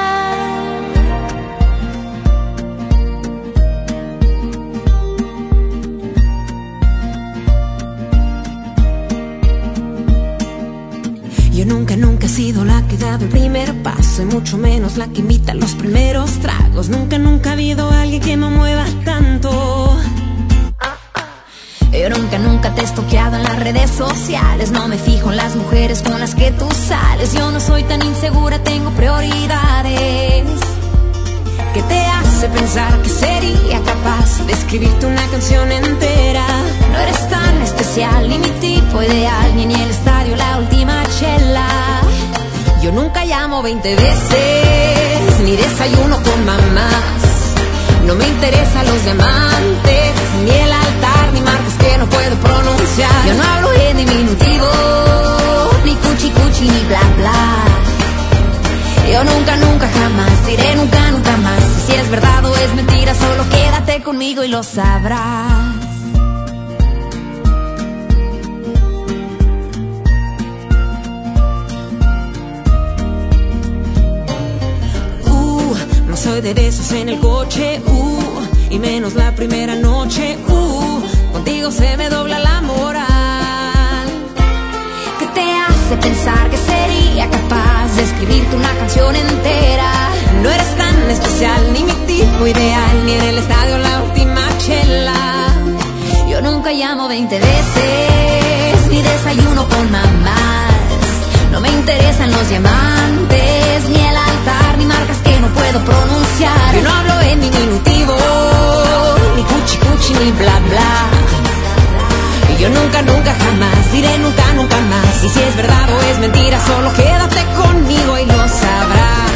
Yo nunca, nunca he sido la que ha dado el primer paso, y mucho menos la que invita los primeros tragos. Nunca, nunca ha habido alguien que me mueva tanto. Yo nunca, nunca te he estoqueado en las redes sociales, no me fijo en las mujeres con las que tú sales. Yo no soy tan insegura, tengo prioridades. ¿Qué te hace pensar que sería capaz de escribirte una canción entera? No eres tan especial, ni mi tipo ideal, ni en el estadio la última chela. Yo nunca llamo veinte veces, ni desayuno con mamás. No me interesan los diamantes, ni el altar, ni marcas que no puedo pronunciar. Yo no hablo en diminutivo, ni cuchi cuchi, ni bla bla. Yo nunca, nunca, jamás diré nunca, nunca más. Y si es verdad o es mentira, solo quédate conmigo y lo sabrás. Uh, no soy de besos en el coche, uh, y menos la primera noche, uh, contigo se me dobla la moral. ¿Qué te hace pensar que sería capaz de escribirte una canción entera? No eres tan especial, ni mi tipo ideal, ni en el estadio la última chela. Yo nunca llamo veinte veces, ni desayuno con mamás. No me interesan los diamantes, ni el altar, ni marcas que no puedo pronunciar. Yo no hablo en diminutivo, ni cuchi cuchi ni bla bla. Y yo nunca, nunca, jamás diré nunca, nunca más. Y si es verdad o es mentira, solo quédate conmigo y lo sabrás.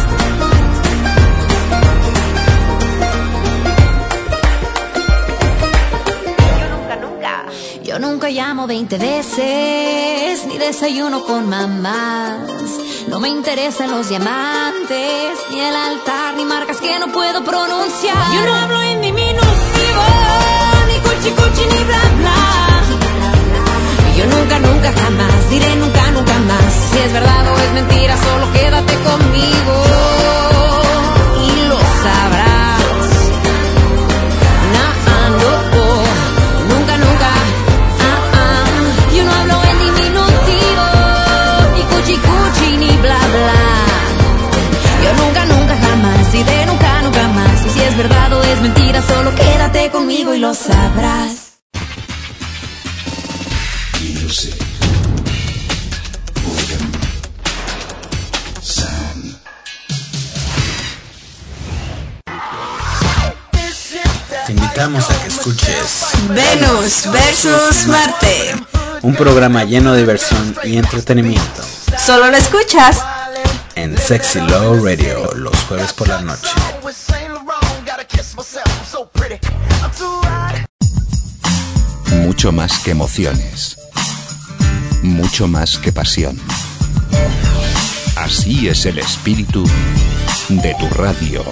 Yo nunca llamo veinte veces, ni desayuno con mamás. No me interesan los diamantes, ni el altar, ni marcas que no puedo pronunciar. Yo no hablo en diminutivo, ni cuchi cuchi, ni bla bla. Y yo nunca, nunca, jamás diré nunca, nunca más. Si es verdad o es mentira, solo quédate conmigo y lo sabrás. Nah, no, nunca, nunca. Yo no hablo en diminutivo, ni cuchi cuchi, ni bla bla. Yo nunca, nunca, jamás diré nunca, nunca más. Y si es verdad o es mentira, solo quédate conmigo y lo sabrás. Music. Boredom. Sound. Te invitamos a que escuches Venus versus Marte. un programa lleno de diversión y entretenimiento Solo lo escuchas en Sexy Love Radio los jueves por la noche. Mucho más que emociones. Mucho más que pasión. Así es el espíritu de tu radio.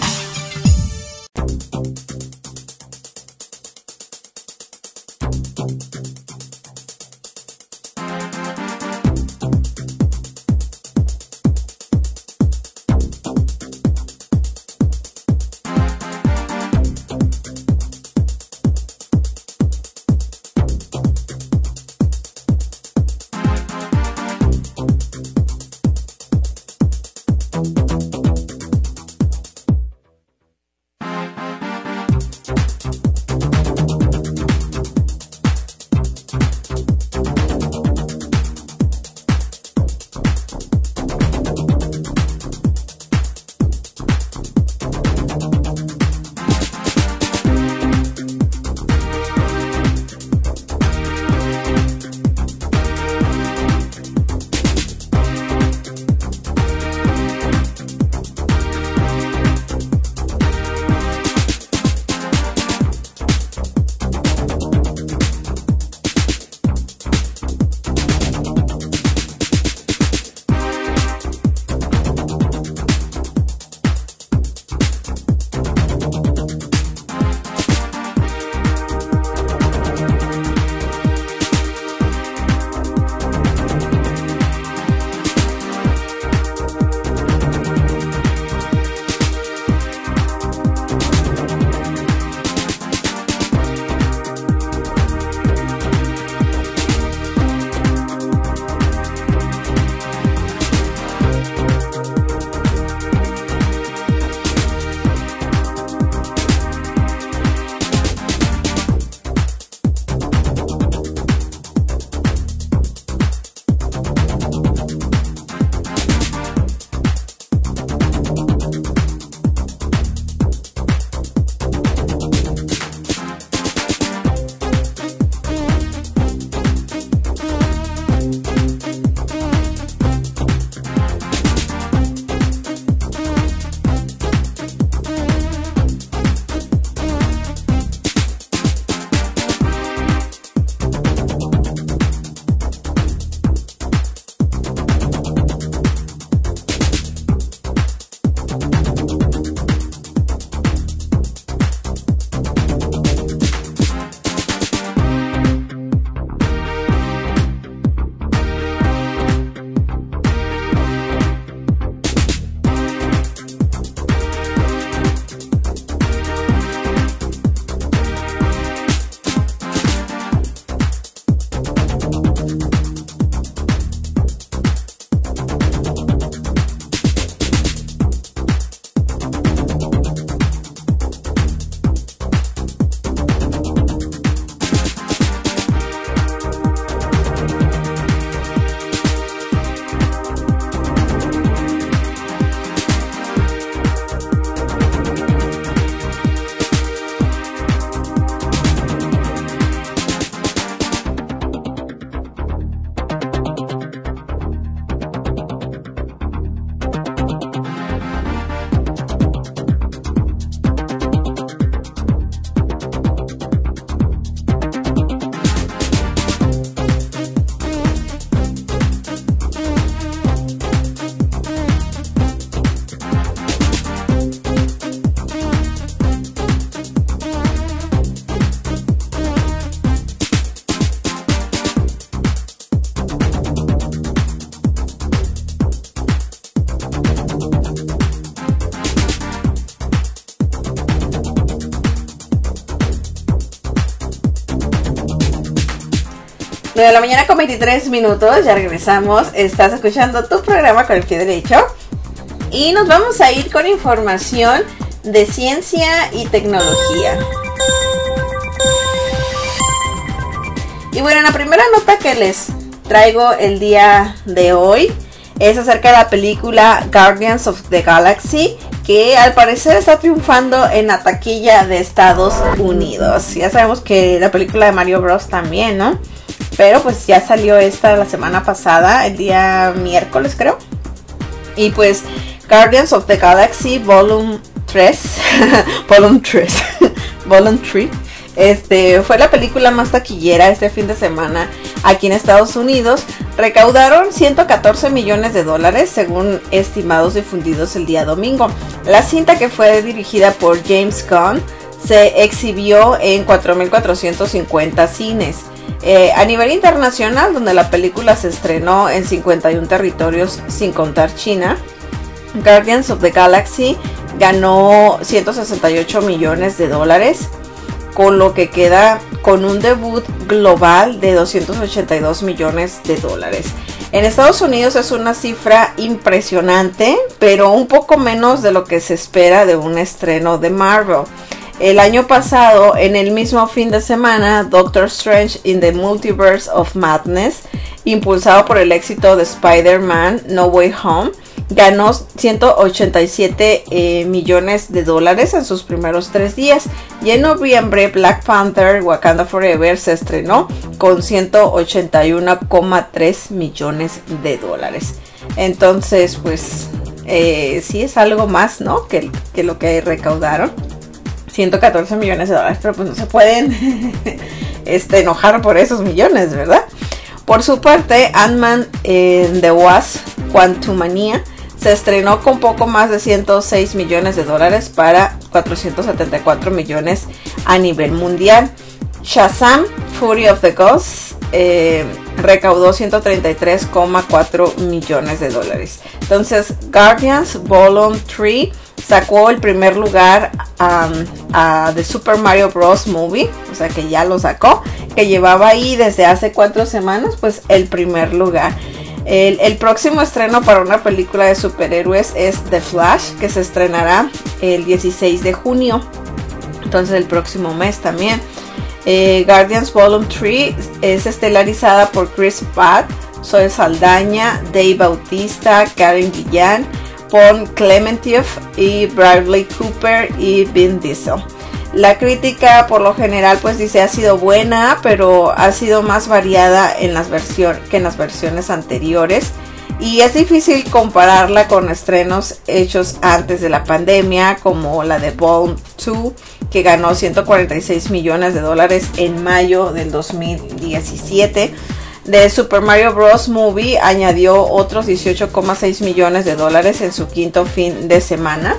nueve de la mañana con veintitrés minutos, ya regresamos. Estás escuchando tu programa Con el Pie Derecho. Y nos vamos a ir con información de ciencia y tecnología. Y bueno, la primera nota que les traigo el día de hoy es acerca de la película Guardians of the Galaxy, que al parecer está triunfando en la taquilla de Estados Unidos. Ya sabemos que la película de Mario Bros también, ¿no? Pero pues ya salió esta la semana pasada, el día miércoles creo. Y pues Guardians of the Galaxy Volume tres Volume tres Volume tres Este, fue la película más taquillera este fin de semana aquí en Estados Unidos. Recaudaron ciento catorce millones de dólares según estimados difundidos el día domingo. La cinta, que fue dirigida por James Gunn, se exhibió en cuatro mil cuatrocientos cincuenta cines. Eh, a nivel internacional, donde la película se estrenó en cincuenta y uno territorios sin contar China, Guardians of the Galaxy ganó ciento sesenta y ocho millones de dólares, con lo que queda con un debut global de doscientos ochenta y dos millones de dólares. En Estados Unidos es una cifra impresionante, pero un poco menos de lo que se espera de un estreno de Marvel. El año pasado, en el mismo fin de semana, Doctor Strange in the Multiverse of Madness, impulsado por el éxito de Spider-Man No Way Home, ganó ciento ochenta y siete eh, millones de dólares en sus primeros tres días. Y en noviembre, Black Panther Wakanda Forever se estrenó con ciento ochenta y uno coma tres millones de dólares. Entonces, pues, eh, sí es algo más, ¿no? Que, que lo que recaudaron. ciento catorce millones de dólares, pero pues no se pueden este, enojar por esos millones, ¿verdad? Por su parte, Ant-Man and the Wasp Quantumania se estrenó con poco más de ciento seis millones de dólares para cuatrocientos setenta y cuatro millones a nivel mundial. Shazam Fury of the Gods eh, recaudó ciento treinta y tres coma cuatro millones de dólares. Entonces, Guardians Volume tres sacó el primer lugar um, a The Super Mario Bros. Movie, o sea que ya lo sacó, que llevaba ahí desde hace cuatro semanas, pues el primer lugar. El, el próximo estreno para una película de superhéroes es The Flash, que se estrenará el dieciséis de junio, entonces el próximo mes también. Eh, Guardians Volume tres es estelarizada por Chris Pratt, Zoe Saldaña, Dave Bautista, Karen Gillan, Paul Clementif y Bradley Cooper y Vin Diesel. La crítica por lo general pues dice ha sido buena, pero ha sido más variada en las versiones que en las versiones anteriores, y es difícil compararla con estrenos hechos antes de la pandemia, como la de Bond dos, que ganó ciento cuarenta y seis millones de dólares en mayo del dos mil diecisiete. The Super Mario Bros. Movie añadió otros dieciocho coma seis millones de dólares en su quinto fin de semana,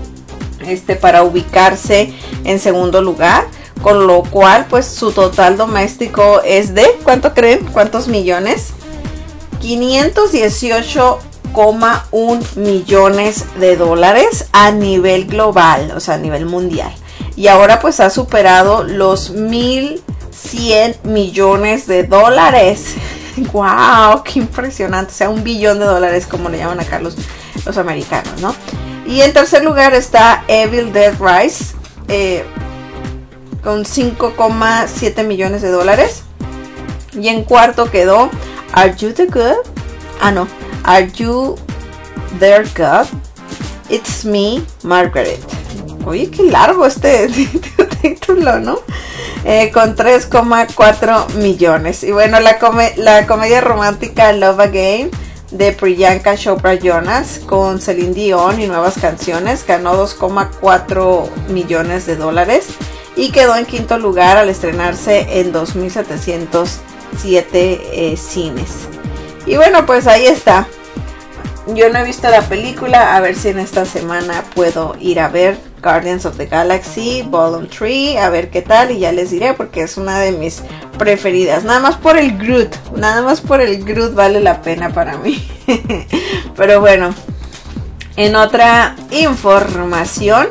este para ubicarse en segundo lugar, con lo cual pues su total doméstico es de, ¿cuánto creen? ¿Cuántos millones? quinientos dieciocho coma uno millones de dólares a nivel global, o sea a nivel mundial, y ahora pues ha superado los mil cien millones de dólares. ¡Wow! ¡Qué impresionante! O sea, un billón de dólares, como le llaman acá los, los americanos, ¿no? Y en tercer lugar está Evil Dead Rise, eh, con cinco coma siete millones de dólares. Y en cuarto quedó Are You the Good? Ah, no. Are You There God? It's Me, Margaret. Oye, qué largo este título, ¿no? Eh, con tres coma cuatro millones. Y bueno, la, come la comedia romántica Love Again de Priyanka Chopra Jonas con Celine Dion y nuevas canciones ganó dos coma cuatro millones de dólares y quedó en quinto lugar al estrenarse en dos mil setecientos siete eh, cines. Y bueno, pues ahí está. Yo no he visto la película, a ver si en esta semana puedo ir a ver Guardians of the Galaxy Volume tres, a ver qué tal, y ya les diré, porque es una de mis preferidas, nada más por el Groot, nada más por el Groot vale la pena para mí. Pero bueno, en otra información,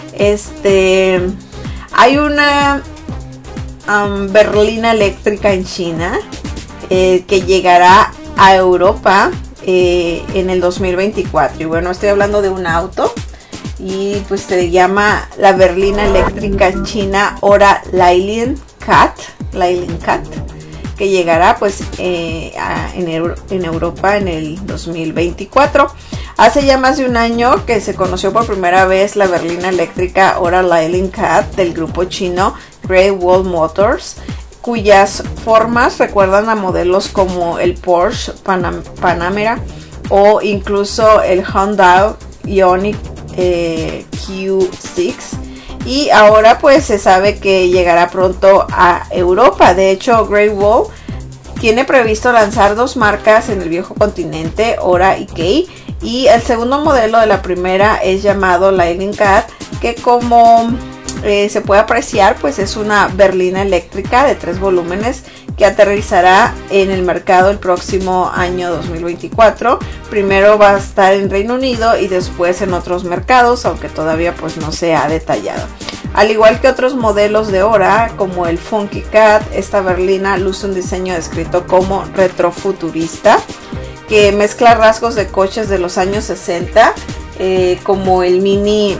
este, hay una um, berlina eléctrica en China eh, que llegará a Europa eh, en el dos mil veinticuatro. Y bueno, estoy hablando de un auto y pues se llama la berlina eléctrica china Ora Lilian Cat, Lilian Cat, que llegará pues eh, a, en, Euro, en Europa en el dos mil veinticuatro. Hace ya más de un año que se conoció por primera vez la berlina eléctrica Ora Lilian Cat del grupo chino Great Wall Motors, cuyas formas recuerdan a modelos como el Porsche Panam- Panamera o incluso el Honda Ioniq eh, Q seis. Y ahora pues se sabe que llegará pronto a Europa. De hecho, Great Wall tiene previsto lanzar dos marcas en el viejo continente, Ora y Kei, y el segundo modelo de la primera es llamado Lilian Cat, que como eh, se puede apreciar pues es una berlina eléctrica de tres volúmenes que aterrizará en el mercado el próximo año dos mil veinticuatro. Primero va a estar en Reino Unido y después en otros mercados, aunque todavía pues no se ha detallado. Al igual que otros modelos de Ora, como el Funky Cat, esta berlina luce un diseño descrito como retrofuturista, que mezcla rasgos de coches de los años sesenta, eh, como el Mini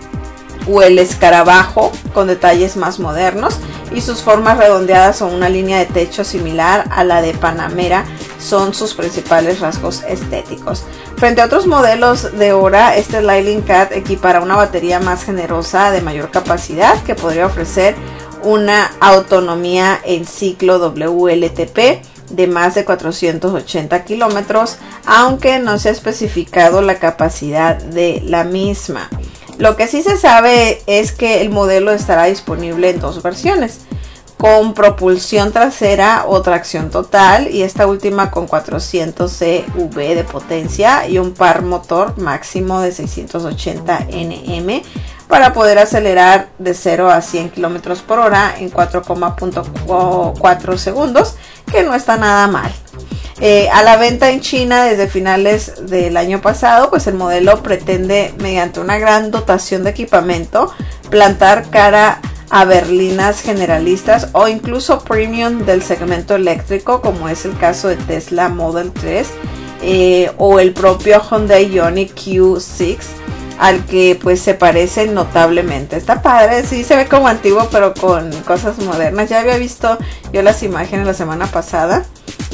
o el Escarabajo, con detalles más modernos, y sus formas redondeadas o una línea de techo similar a la de Panamera son sus principales rasgos estéticos. Frente a otros modelos de Ora, este Lilian Cat equipará una batería más generosa de mayor capacidad que podría ofrecer una autonomía en ciclo W L T P de más de cuatrocientos ochenta kilómetros, aunque no se ha especificado la capacidad de la misma. Lo que sí se sabe es que el modelo estará disponible en dos versiones, con propulsión trasera o tracción total, y esta última con cuatrocientos C V de potencia y un par motor máximo de seiscientos ochenta newton metros para poder acelerar de cero a cien kilómetros por hora en cuatro coma cuatro segundos, que no está nada mal. Eh, a la venta en China desde finales del año pasado, pues el modelo pretende, mediante una gran dotación de equipamiento, plantar cara a berlinas generalistas o incluso premium del segmento eléctrico, como es el caso de Tesla Model tres eh, o el propio Honda Ioniq Q seis, al que pues se parece notablemente. Está padre, sí se ve como antiguo pero con cosas modernas. Ya había visto yo las imágenes la semana pasada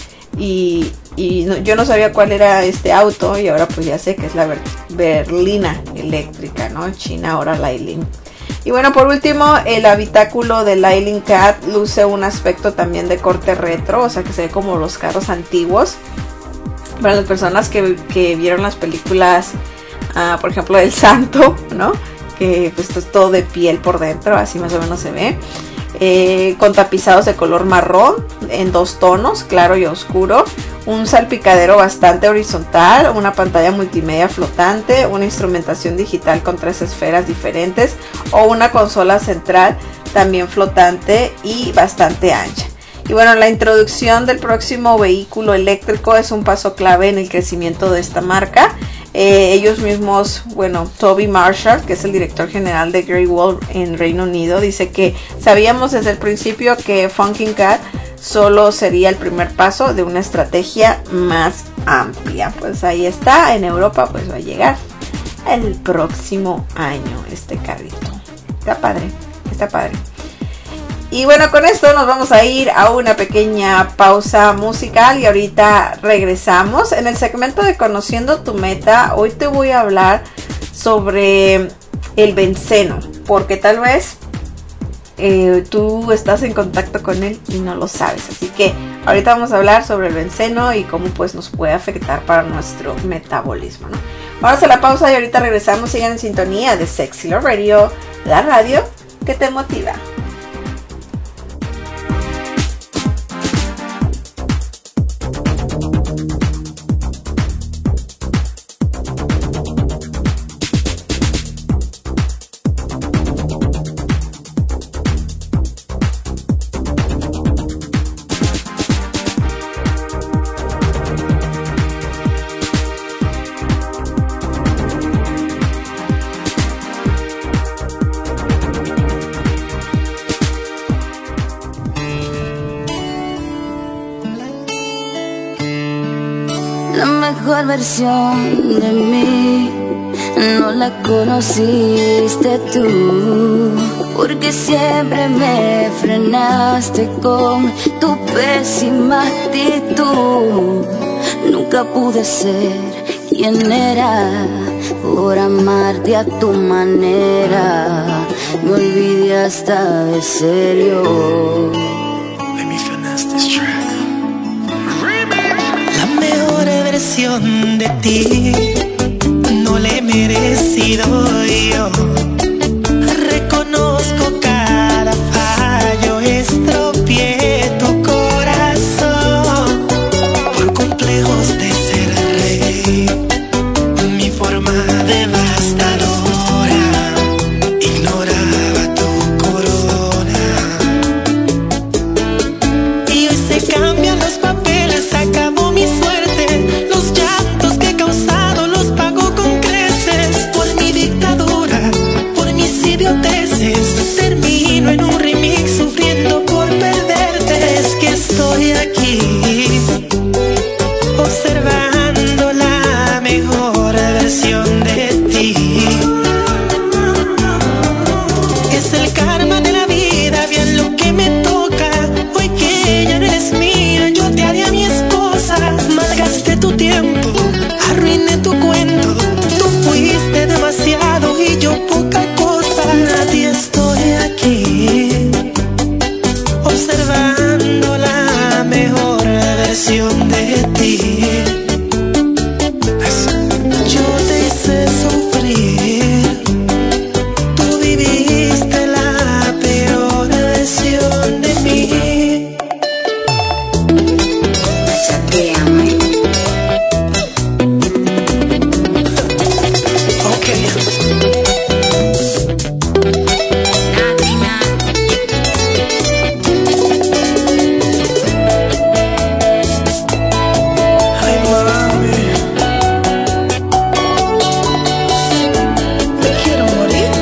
y, y no, yo no sabía cuál era este auto, y ahora pues ya sé que es la ber berlina eléctrica, ¿no? China Ora Lilian. Y bueno, por último, el habitáculo de Lilian Cat luce un aspecto también de corte retro, o sea que se ve como los carros antiguos. Para las personas que, que vieron las películas, uh, por ejemplo, El Santo, ¿no? Que pues es todo de piel por dentro, así más o menos se ve. Eh, con tapizados de color marrón en dos tonos, claro y oscuro, un salpicadero bastante horizontal, una pantalla multimedia flotante, una instrumentación digital con tres esferas diferentes o una consola central también flotante y bastante ancha. Y bueno, la introducción del próximo vehículo eléctrico es un paso clave en el crecimiento de esta marca. Eh, ellos mismos, bueno, Toby Marshall, que es el director general de Great Wall en Reino Unido, dice que sabíamos desde el principio que Funky Cat solo sería el primer paso de una estrategia más amplia. Pues ahí está, en Europa pues va a llegar el próximo año este carrito. Está padre, está padre. Y bueno, con esto nos vamos a ir a una pequeña pausa musical y ahorita regresamos. En el segmento de Conociendo tu Meta, hoy te voy a hablar sobre el benceno, porque tal vez eh, tú estás en contacto con él y no lo sabes. Así que ahorita vamos a hablar sobre el benceno y cómo pues nos puede afectar para nuestro metabolismo, ¿no? Vamos a la pausa y ahorita regresamos. Sigan en sintonía de Sexy Love Radio, la radio que te motiva. La mejor versión de mí no la conociste tú, porque siempre me frenaste con tu pésima actitud. Nunca pude ser quien era por amarte a tu manera. Me olvidé hasta de serio. Let me finesse this track. La mejor versión de ti no le he merecido yo. Reconozco cada fallo, estropeé tu corazón por complejos de ser rey. Mi forma devastadora ignoraba tu corona. Y hoy se cambian los papeles, acabó mi suerte. Los llantos que he causado los pago con creces. Por mi dictadura, por mis idioteces, termino en un remix sufriendo por perderte. Es que estoy aquí observando la mejor versión de ti. Es el karma de la vida, bien lo que me toca. Hoy que ya no eres mía, yo te haré a mi esposa. Malgasté tu tiempo, arruiné tu cuento. Tú fuiste demasiado y yo poca cosa. Nadie estoy aquí observando la mejor versión de ti. Yo te hice sufrir, tú viviste la peor versión de mí. Chateame. Okay. Ay, mami, me quiero morir.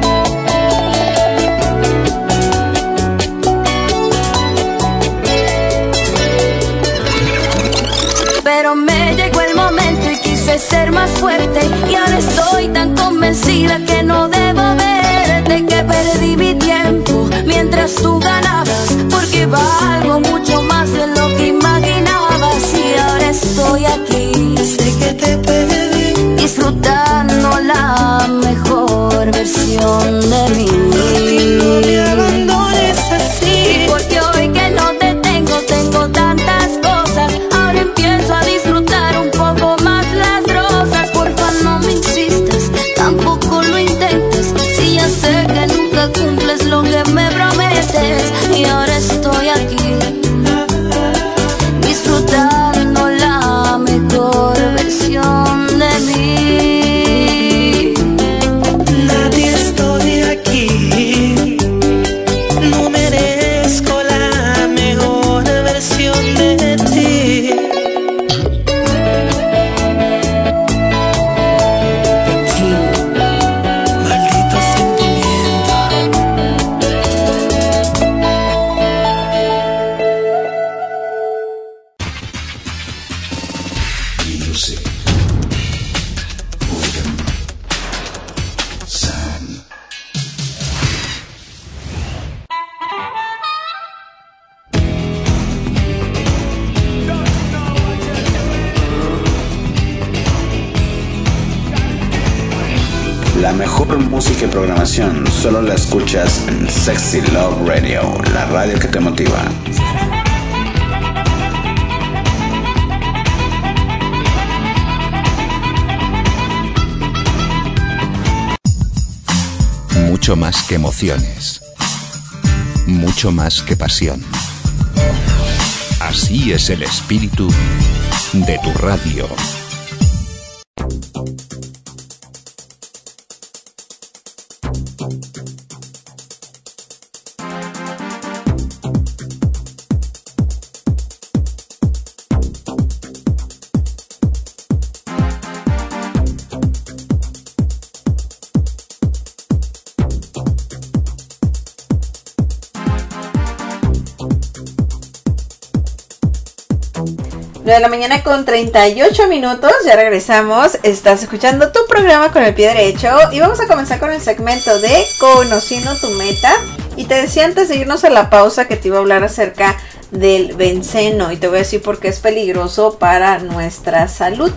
Pero me llegó el momento y quise ser más fuerte, y ahora estoy tan convencida que no debo verte, que perdí mi tiempo mientras tú ganabas, porque valgo mucho más de lo que imaginabas. Y ahora estoy aquí Sé que te perdí, disfrutando la mejor versión de mí. no me abandones así. Porque hoy que no te tengo, tengo tantas cosas. Ahora empiezo a disfrutar un poco más las rosas. Porfa, no me insistas, tampoco lo intentes, si ya sé que nunca cumples lo que me prometes. Y ahora estoy aquí disfrutando la mejor versión de mí. Nadie estoy aquí, no merezco la mejor versión de ti. Maldito sentimiento. Music. Rhythm. Sound. La mejor música y programación solo la escuchas en Sexy Love Radio, la radio que te motiva. Mucho más que emociones. Mucho más que pasión. Así es el espíritu de tu radio. nueve de la mañana con treinta y ocho minutos, ya regresamos. Estás escuchando tu programa Con el Pie Derecho y vamos a comenzar con el segmento de Conociendo tu Meta. Y te decía antes de irnos a la pausa que te iba a hablar acerca del benceno y te voy a decir por qué es peligroso para nuestra salud.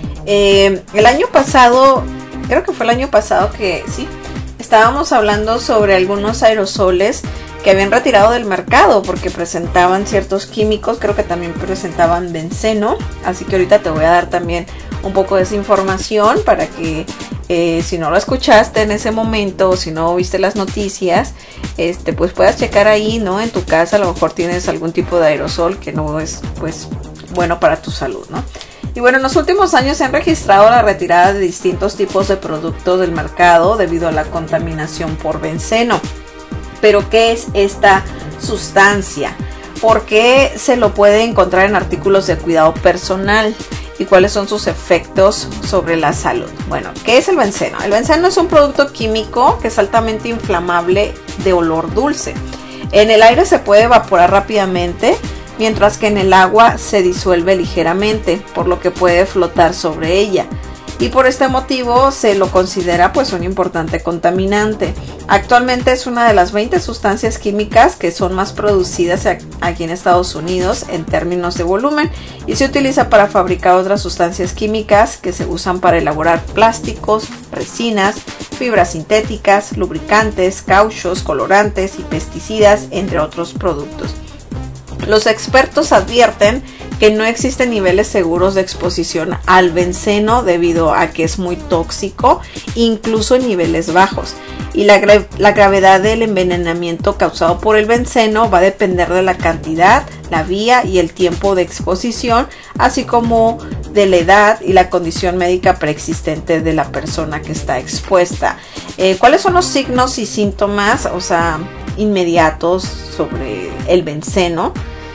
Eh, el año pasado, creo que fue el año pasado que sí, estábamos hablando sobre algunos aerosoles que habían retirado del mercado porque presentaban ciertos químicos, creo que también presentaban benceno, así que ahorita te voy a dar también un poco de esa información para que eh, si no lo escuchaste en ese momento o si no viste las noticias, este pues puedas checar ahí, ¿no? En tu casa a lo mejor tienes algún tipo de aerosol que no es pues bueno para tu salud, ¿no? Y bueno, en los últimos años se han registrado la retirada de distintos tipos de productos del mercado debido a la contaminación por benceno. Pero ¿qué es esta sustancia? ¿Por qué se lo puede encontrar en artículos de cuidado personal? ¿Y cuáles son sus efectos sobre la salud? Bueno, ¿qué es el benceno? El benceno es un producto químico que es altamente inflamable de olor dulce. En el aire se puede evaporar rápidamente, mientras que en el agua se disuelve ligeramente, por lo que puede flotar sobre ella. Y por este motivo se lo considera pues un importante contaminante. Actualmente es una de las veinte sustancias químicas que son más producidas aquí en Estados Unidos en términos de volumen y se utiliza para fabricar otras sustancias químicas que se usan para elaborar plásticos, resinas, fibras sintéticas, lubricantes, cauchos, colorantes y pesticidas, entre otros productos. Los expertos advierten que no existen niveles seguros de exposición al benceno debido a que es muy tóxico, incluso en niveles bajos. Y la, gra- la gravedad del envenenamiento causado por el benceno va a depender de la cantidad, la vía y el tiempo de exposición, así como de la edad y la condición médica preexistente de la persona que está expuesta. Eh, ¿Cuáles son los signos y síntomas, o sea, inmediatos sobre el benceno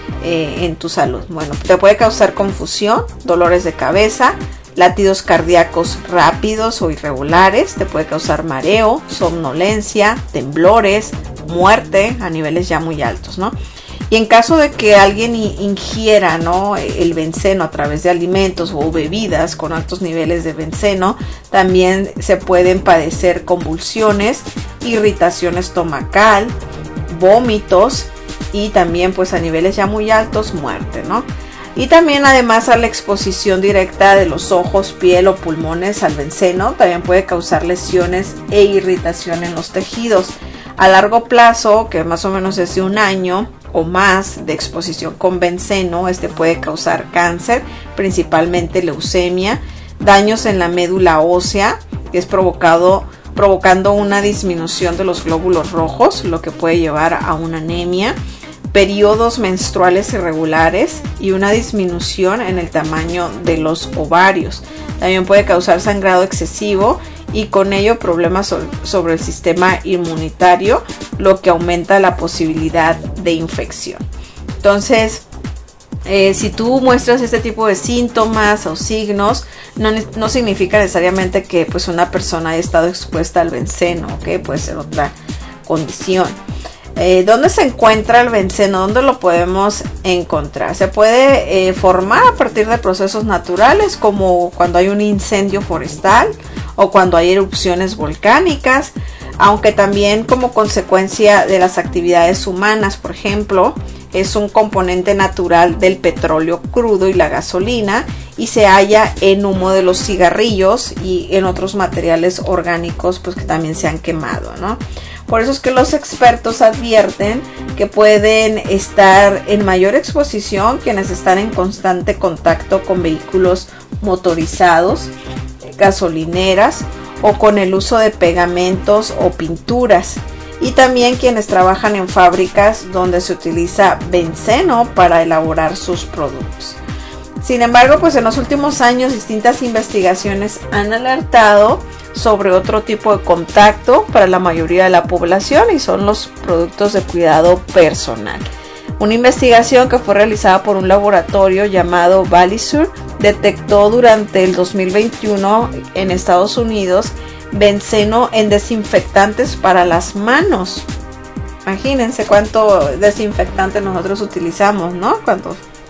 eh, en tu salud? Bueno, te puede causar confusión, dolores de cabeza, latidos cardíacos rápidos o irregulares, te puede causar mareo, somnolencia, temblores, muerte a niveles ya muy altos, ¿no? Y en caso de que alguien ingiera, ¿no?, el benceno a través de alimentos o bebidas con altos niveles de benceno, también se pueden padecer convulsiones, irritación estomacal, vómitos y también pues a niveles ya muy altos, muerte, ¿no? Y también además a la exposición directa de los ojos, piel o pulmones al benceno también puede causar lesiones e irritación en los tejidos. A largo plazo, que más o menos es de un año o más de exposición con benceno, este puede causar cáncer, principalmente leucemia, daños en la médula ósea, que es provocado provocando una disminución de los glóbulos rojos, lo que puede llevar a una anemia, periodos menstruales irregulares y una disminución en el tamaño de los ovarios. También puede causar sangrado excesivo y con ello problemas sobre el sistema inmunitario, lo que aumenta la posibilidad de infección. Entonces, eh, si tú muestras este tipo de síntomas o signos, no, no significa necesariamente que pues una persona haya estado expuesta al benceno, ¿ok? Puede ser otra condición. Eh, ¿Dónde se encuentra el benceno? ¿Dónde lo podemos encontrar? Se puede eh, formar a partir de procesos naturales, como cuando hay un incendio forestal o cuando hay erupciones volcánicas, aunque también como consecuencia de las actividades humanas. Por ejemplo, es un componente natural del petróleo crudo y la gasolina y se halla en humo de los cigarrillos y en otros materiales orgánicos pues que también se han quemado, ¿no? Por eso es que los expertos advierten que pueden estar en mayor exposición quienes están en constante contacto con vehículos motorizados, gasolineras o con el uso de pegamentos o pinturas, y también quienes trabajan en fábricas donde se utiliza benceno para elaborar sus productos. Sin embargo, pues en los últimos años distintas investigaciones han alertado sobre otro tipo de contacto para la mayoría de la población y son los productos de cuidado personal. Una investigación que fue realizada por un laboratorio llamado Valisur detectó durante el dos mil veintiuno en Estados Unidos benceno en desinfectantes para las manos. Imagínense cuánto desinfectante nosotros utilizamos, ¿no? Cuando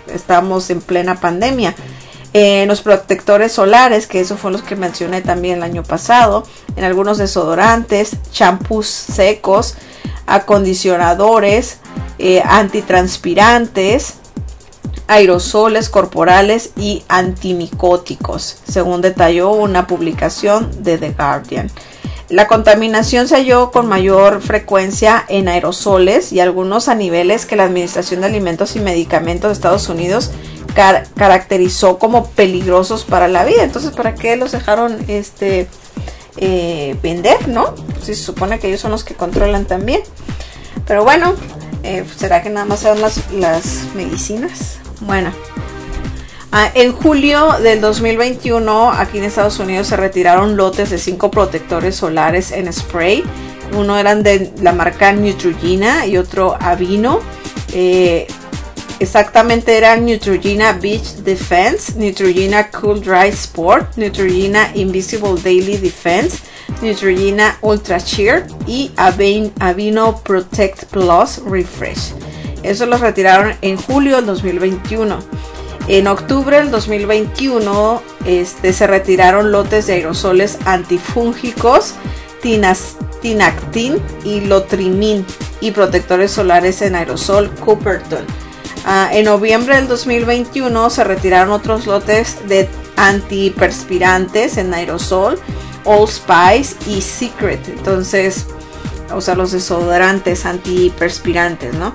estamos en plena pandemia. En los protectores solares, que esos fueron los que mencioné también el año pasado, en algunos desodorantes, champús secos, acondicionadores, eh, antitranspirantes, aerosoles corporales y antimicóticos, según detalló una publicación de The Guardian. La contaminación se halló con mayor frecuencia en aerosoles y algunos a niveles que la Administración de Alimentos y Medicamentos de Estados Unidos car caracterizó como peligrosos para la vida. Entonces, ¿para qué los dejaron este eh, vender, no? Si se supone que ellos son los que controlan también. Pero bueno, eh, ¿será que nada más son las, las medicinas? Bueno, ah, en julio del dos mil veintiuno, aquí en Estados Unidos se retiraron lotes de cinco protectores solares en spray. Uno eran de la marca Neutrogena y otro Aveeno. Eh, exactamente eran Neutrogena Beach Defense, Neutrogena Cool Dry Sport, Neutrogena Invisible Daily Defense, Neutrogena Ultra Sheer y Aveeno Protect Plus Refresh. Eso los retiraron en julio del dos mil veintiuno. En octubre del dos mil veintiuno este, se retiraron lotes de aerosoles antifúngicos, tinas, Tinactin y Lotrimin y protectores solares en aerosol Cooperton. Uh, en noviembre del dos mil veintiuno se retiraron otros lotes de antiperspirantes en aerosol, Old Spice y Secret. Entonces, o sea, los desodorantes antiperspirantes, ¿no?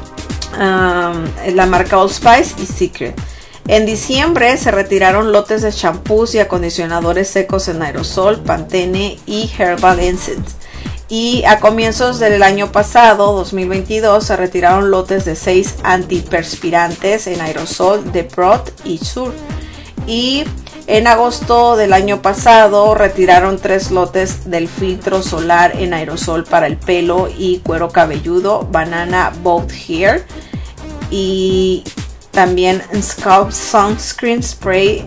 Um, la marca Old Spice y Secret. En diciembre se retiraron lotes de champús y acondicionadores secos en aerosol, Pantene y Herbal Essence. Y a comienzos del año pasado, dos mil veintidós, se retiraron lotes de seis antiperspirantes en aerosol de Brot y Sur. Y en agosto del año pasado retiraron tres lotes del filtro solar en aerosol para el pelo y cuero cabelludo, Banana Boat Hair, y también Scalp Sunscreen Spray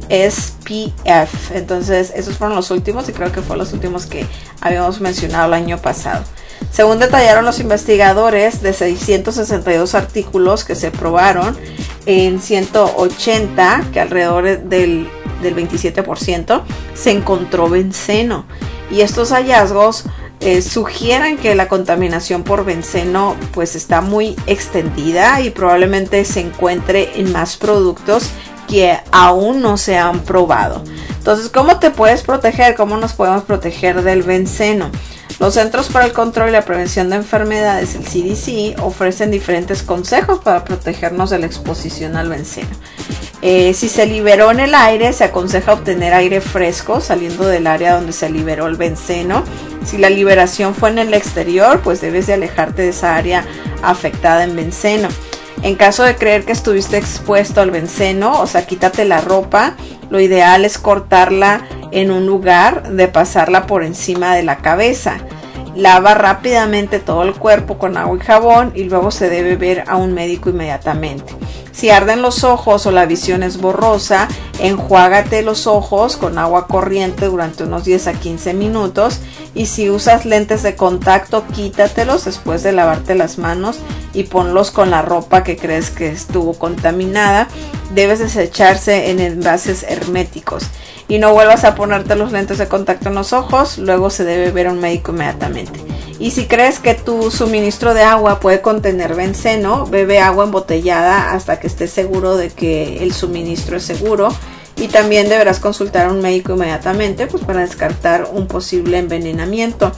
S P F. Entonces esos fueron los últimos y creo que fueron los últimos que habíamos mencionado el año pasado. Según detallaron los investigadores, de seiscientos sesenta y dos artículos que se probaron, en ciento ochenta, que alrededor del, del veintisiete por ciento, se encontró benceno. Y estos hallazgos eh, sugieren que la contaminación por benceno pues está muy extendida y probablemente se encuentre en más productos que aún no se han probado. Entonces, ¿cómo te puedes proteger? ¿Cómo nos podemos proteger del benceno? Los Centros para el Control y la Prevención de Enfermedades, el C D C, ofrecen diferentes consejos para protegernos de la exposición al benceno. Eh, si se liberó en el aire, se aconseja obtener aire fresco saliendo del área donde se liberó el benceno. Si la liberación fue en el exterior, pues debes de alejarte de esa área afectada en benceno. En caso de creer que estuviste expuesto al benceno, o sea, quítate la ropa. Lo ideal es cortarla en un lugar de pasarla por encima de la cabeza. Lava rápidamente todo el cuerpo con agua y jabón y luego se debe ver a un médico inmediatamente. Si arden los ojos o la visión es borrosa, enjuágate los ojos con agua corriente durante unos diez a quince minutos. Y si usas lentes de contacto, quítatelos después de lavarte las manos y ponlos con la ropa que crees que estuvo contaminada. Debes desecharse en envases herméticos. Y no vuelvas a ponerte los lentes de contacto en los ojos, luego se debe ver a un médico inmediatamente. Y si crees que tu suministro de agua puede contener benceno, bebe agua embotellada hasta que estés seguro de que el suministro es seguro. Y también deberás consultar a un médico inmediatamente pues, para descartar un posible envenenamiento.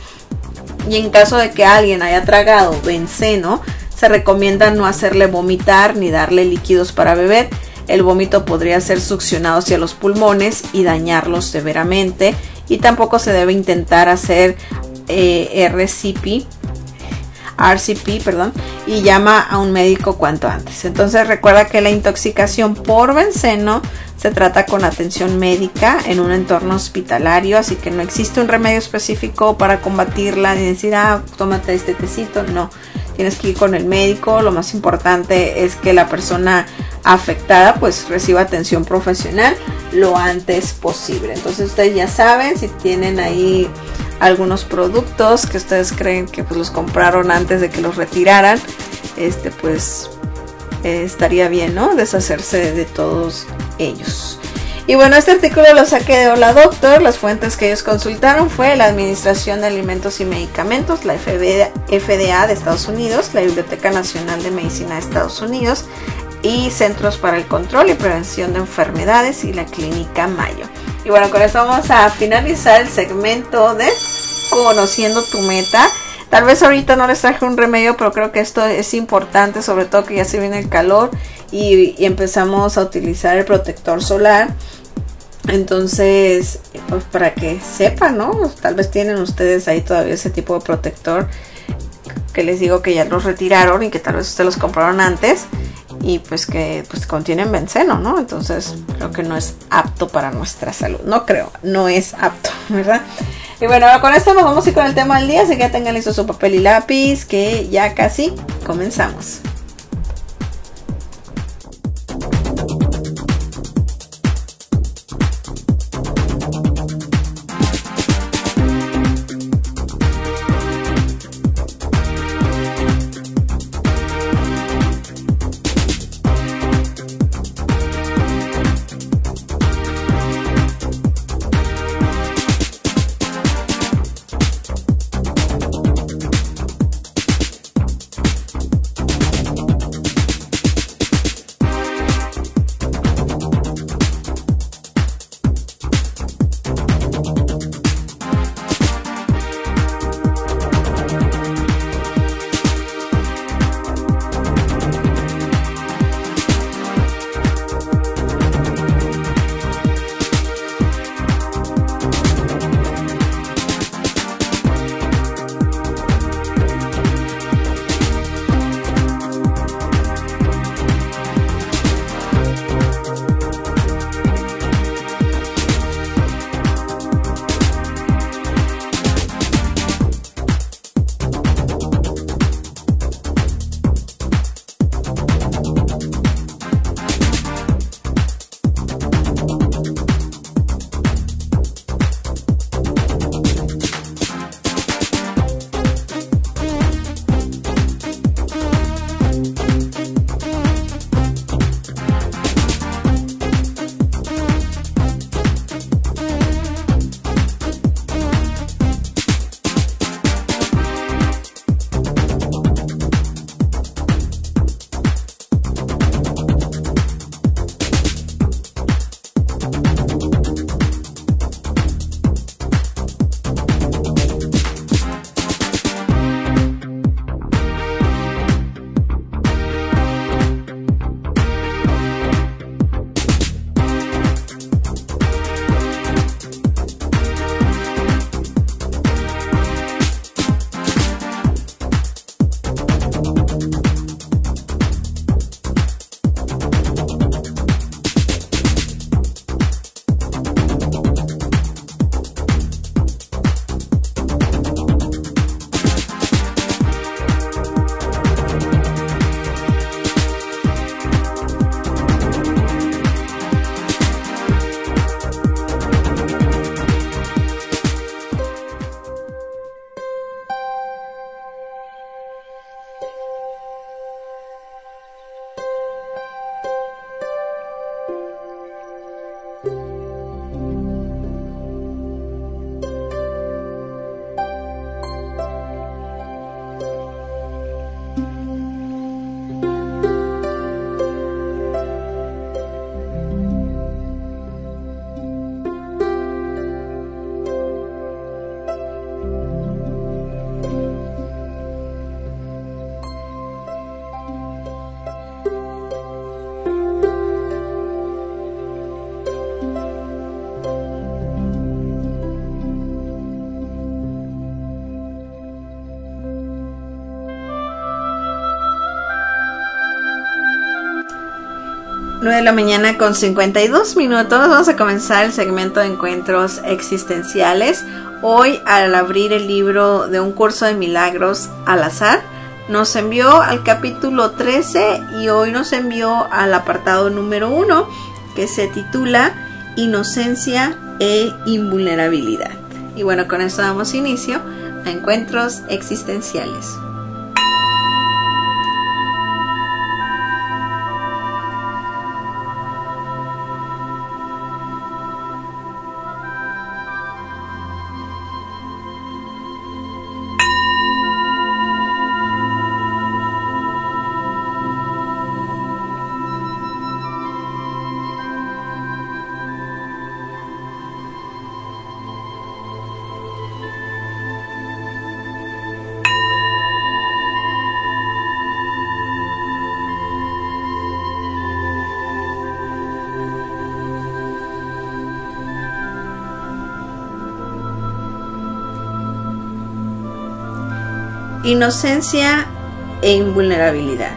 Y en caso de que alguien haya tragado benceno, se recomienda no hacerle vomitar ni darle líquidos para beber. El vómito podría ser succionado hacia los pulmones y dañarlos severamente. Y tampoco se debe intentar hacer eh, R C P, R C P, perdón, y llama a un médico cuanto antes. Entonces recuerda que la intoxicación por benceno se trata con atención médica en un entorno hospitalario, así que no existe un remedio específico para combatirla ni decir, ah, tómate este tecito, no. Tienes que ir con el médico. Lo más importante es que la persona afectada pues reciba atención profesional lo antes posible. Entonces ustedes ya saben, si tienen ahí algunos productos que ustedes creen que pues los compraron antes de que los retiraran, este pues eh, estaría bien, ¿no? Deshacerse de, de todos ellos. Y bueno, este artículo lo saqué de Hola Doctor. Las fuentes que ellos consultaron fue la Administración de Alimentos y Medicamentos, la F D A de Estados Unidos, la Biblioteca Nacional de Medicina de Estados Unidos y Centros para el Control y Prevención de Enfermedades y la Clínica Mayo. Y bueno, con esto vamos a finalizar el segmento de Conociendo tu Meta. Tal vez ahorita no les traje un remedio, pero creo que esto es importante, sobre todo que ya se viene el calor y, y empezamos a utilizar el protector solar. Entonces, pues para que sepan, ¿no? Tal vez tienen ustedes ahí todavía ese tipo de protector que les digo que ya los retiraron y que tal vez ustedes los compraron antes y pues que pues contienen benceno, ¿no? Entonces creo que no es apto para nuestra salud. No creo, no es apto, ¿verdad? Y bueno, con esto nos vamos a ir con el tema del día, así que ya tengan listo su papel y lápiz, que ya casi comenzamos. nueve de la mañana con cincuenta y dos minutos. Vamos a comenzar el segmento de encuentros existenciales. Hoy, al abrir el libro de Un Curso de Milagros al Azar, nos envió al capítulo trece y hoy nos envió al apartado número uno, que se titula Inocencia e Invulnerabilidad. Y bueno, con eso damos inicio a encuentros existenciales. inocencia e invulnerabilidad.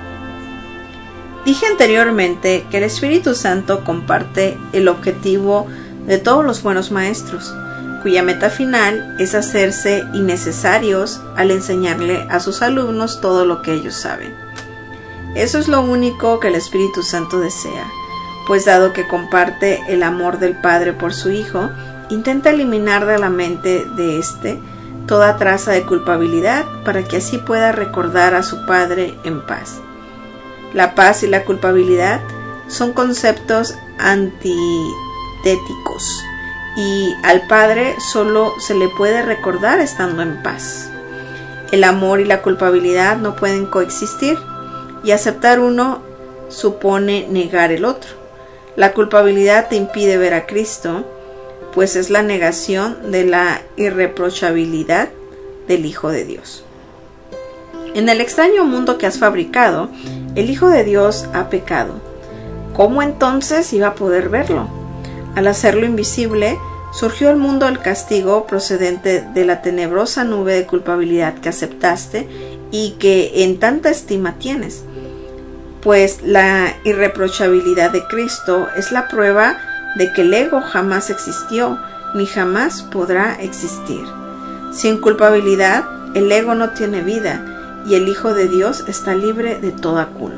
Dije anteriormente que el Espíritu Santo comparte el objetivo de todos los buenos maestros, cuya meta final es hacerse innecesarios al enseñarle a sus alumnos todo lo que ellos saben. Eso es lo único que el Espíritu Santo desea, pues dado que comparte el amor del Padre por su Hijo, intenta eliminar de la mente de éste toda traza de culpabilidad para que así pueda recordar a su Padre en paz. La paz y la culpabilidad son conceptos antitéticos y al Padre solo se le puede recordar estando en paz. El amor y la culpabilidad no pueden coexistir y aceptar uno supone negar el otro. La culpabilidad te impide ver a Cristo, pues es la negación de la irreprochabilidad del Hijo de Dios. En el extraño mundo que has fabricado, el Hijo de Dios ha pecado. ¿Cómo entonces iba a poder verlo? Al hacerlo invisible, surgió el mundo del castigo procedente de la tenebrosa nube de culpabilidad que aceptaste y que en tanta estima tienes. Pues la irreprochabilidad de Cristo es la prueba de que el ego jamás existió ni jamás podrá existir. Sin culpabilidad, el ego no tiene vida y el Hijo de Dios está libre de toda culpa.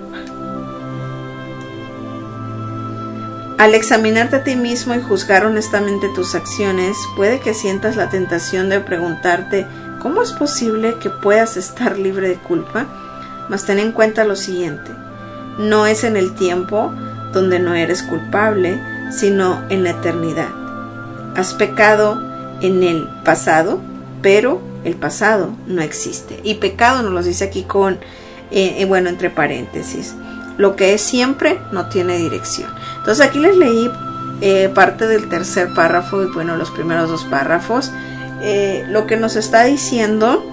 Al examinarte a ti mismo y juzgar honestamente tus acciones, puede que sientas la tentación de preguntarte ¿cómo es posible que puedas estar libre de culpa? Mas ten en cuenta lo siguiente: no es en el tiempo donde no eres culpable, sino en la eternidad. Has pecado en el pasado, pero el pasado no existe. Y pecado nos lo dice aquí con, eh, eh, bueno, entre paréntesis. Lo que es siempre no tiene dirección. Entonces aquí les leí eh, parte del tercer párrafo y bueno, los primeros dos párrafos. Eh, lo que nos está diciendo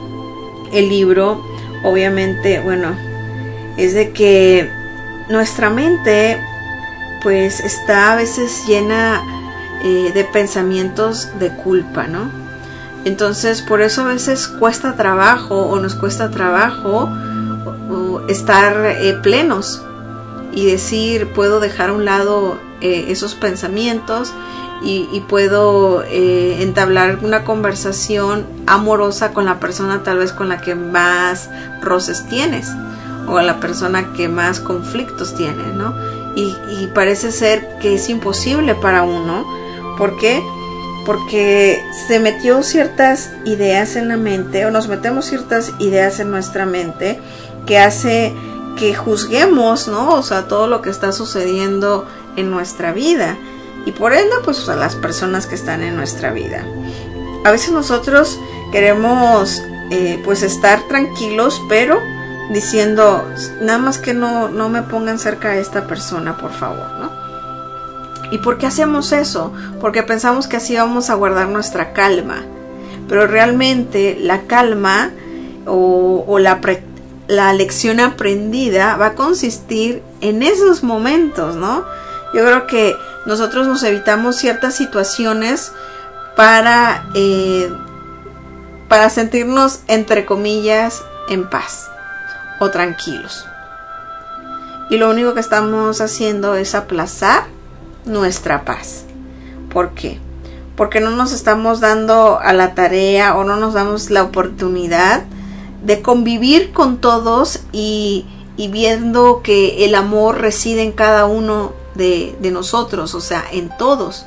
el libro, obviamente, bueno, es de que nuestra mente pues está a veces llena eh, de pensamientos de culpa, ¿no? Entonces por eso a veces cuesta trabajo o nos cuesta trabajo o, o estar eh, plenos y decir puedo dejar a un lado eh, esos pensamientos y, y puedo eh, entablar una conversación amorosa con la persona tal vez con la que más roces tienes o a la persona que más conflictos tiene, ¿no? Y, y parece ser que es imposible para uno. ¿Por qué? Porque se metió ciertas ideas en la mente, o nos metemos ciertas ideas en nuestra mente que hace que juzguemos, ¿no? O sea, todo lo que está sucediendo en nuestra vida y por ende, pues a las personas que están en nuestra vida. A veces nosotros queremos, eh, pues estar tranquilos, pero diciendo, nada más que no, no me pongan cerca de esta persona, por favor, ¿no? ¿Y por qué hacemos eso? Porque pensamos que así vamos a guardar nuestra calma. Pero realmente la calma o, o la, pre, la lección aprendida va a consistir en esos momentos, ¿no? Yo creo que nosotros nos evitamos ciertas situaciones para, eh, para sentirnos, entre comillas, en paz o tranquilos. Y lo único que estamos haciendo es aplazar nuestra paz. ¿Por qué? Porque no nos estamos dando a la tarea o no nos damos la oportunidad de convivir con todos y, y viendo que el amor reside en cada uno de, de nosotros, o sea, en todos.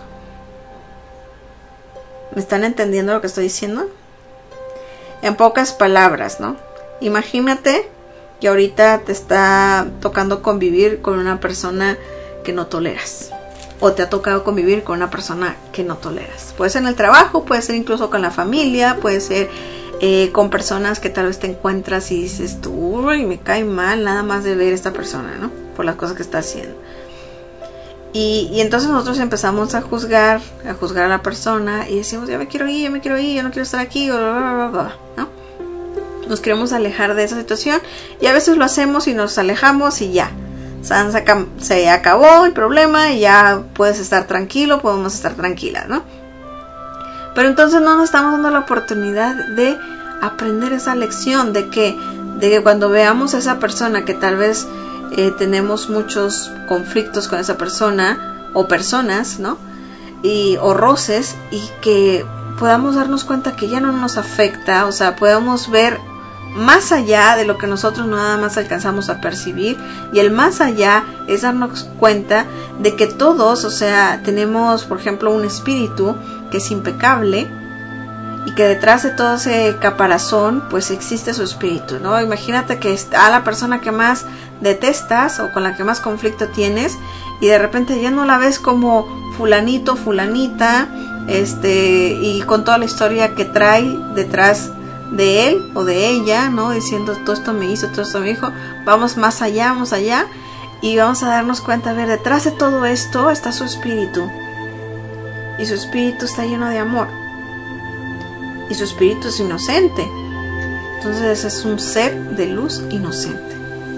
¿Me están entendiendo lo que estoy diciendo? En pocas palabras, ¿no? Imagínate que ahorita te está tocando convivir con una persona que no toleras. O te ha tocado convivir con una persona que no toleras. Puede ser en el trabajo, puede ser incluso con la familia, puede ser eh, con personas que tal vez te encuentras y dices tú, uy, me cae mal nada más de ver a esta persona, ¿no? Por las cosas que está haciendo. Y, y entonces nosotros empezamos a juzgar, a juzgar a la persona y decimos, ya me quiero ir, ya me quiero ir, ya no quiero estar aquí, bla, bla, bla, bla, ¿no? Nos queremos alejar de esa situación y a veces lo hacemos y nos alejamos y ya. Se acabó el problema y ya puedes estar tranquilo, podemos estar tranquilas, ¿no? Pero entonces no nos estamos dando la oportunidad de aprender esa lección de que, de que cuando veamos a esa persona que tal vez eh, tenemos muchos conflictos con esa persona o personas, ¿no? Y, o roces, y que podamos darnos cuenta que ya no nos afecta, o sea, podamos ver más allá de lo que nosotros nada más alcanzamos a percibir, y el más allá es darnos cuenta de que todos, o sea, tenemos, por ejemplo, un espíritu que es impecable y que detrás de todo ese caparazón pues existe su espíritu, ¿no? Imagínate que a la persona que más detestas o con la que más conflicto tienes y de repente ya no la ves como fulanito, fulanita, este, y con toda la historia que trae detrás de él o de ella, ¿no? Diciendo todo esto me hizo, todo esto me dijo. Vamos más allá, vamos allá y vamos a darnos cuenta, a ver, detrás de todo esto está su espíritu, y su espíritu está lleno de amor, y su espíritu es inocente. Entonces es un ser de luz inocente.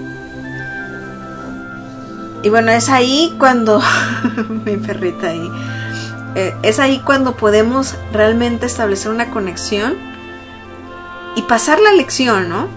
Y bueno, es ahí cuando mi perrita ahí eh, es ahí cuando podemos realmente establecer una conexión y pasar la lección, ¿no?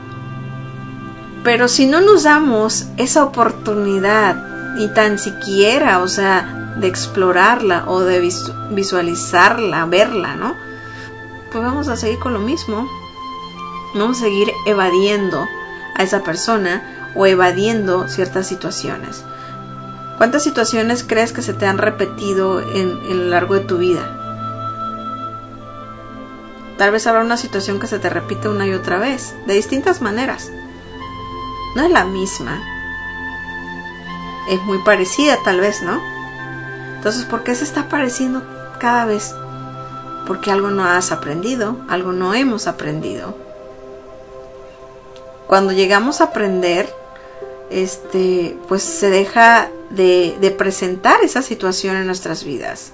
Pero si no nos damos esa oportunidad, ni tan siquiera, o sea, de explorarla o de visualizarla, verla, ¿no? Pues vamos a seguir con lo mismo. Vamos a seguir evadiendo a esa persona o evadiendo ciertas situaciones. ¿Cuántas situaciones crees que se te han repetido en, en lo largo de tu vida? Tal vez habrá una situación que se te repite una y otra vez, de distintas maneras. No es la misma. Es muy parecida tal vez, ¿no? Entonces, ¿por qué se está pareciendo cada vez? Porque algo no has aprendido, algo no hemos aprendido. Cuando llegamos a aprender, este, pues se deja de, de presentar esa situación en nuestras vidas.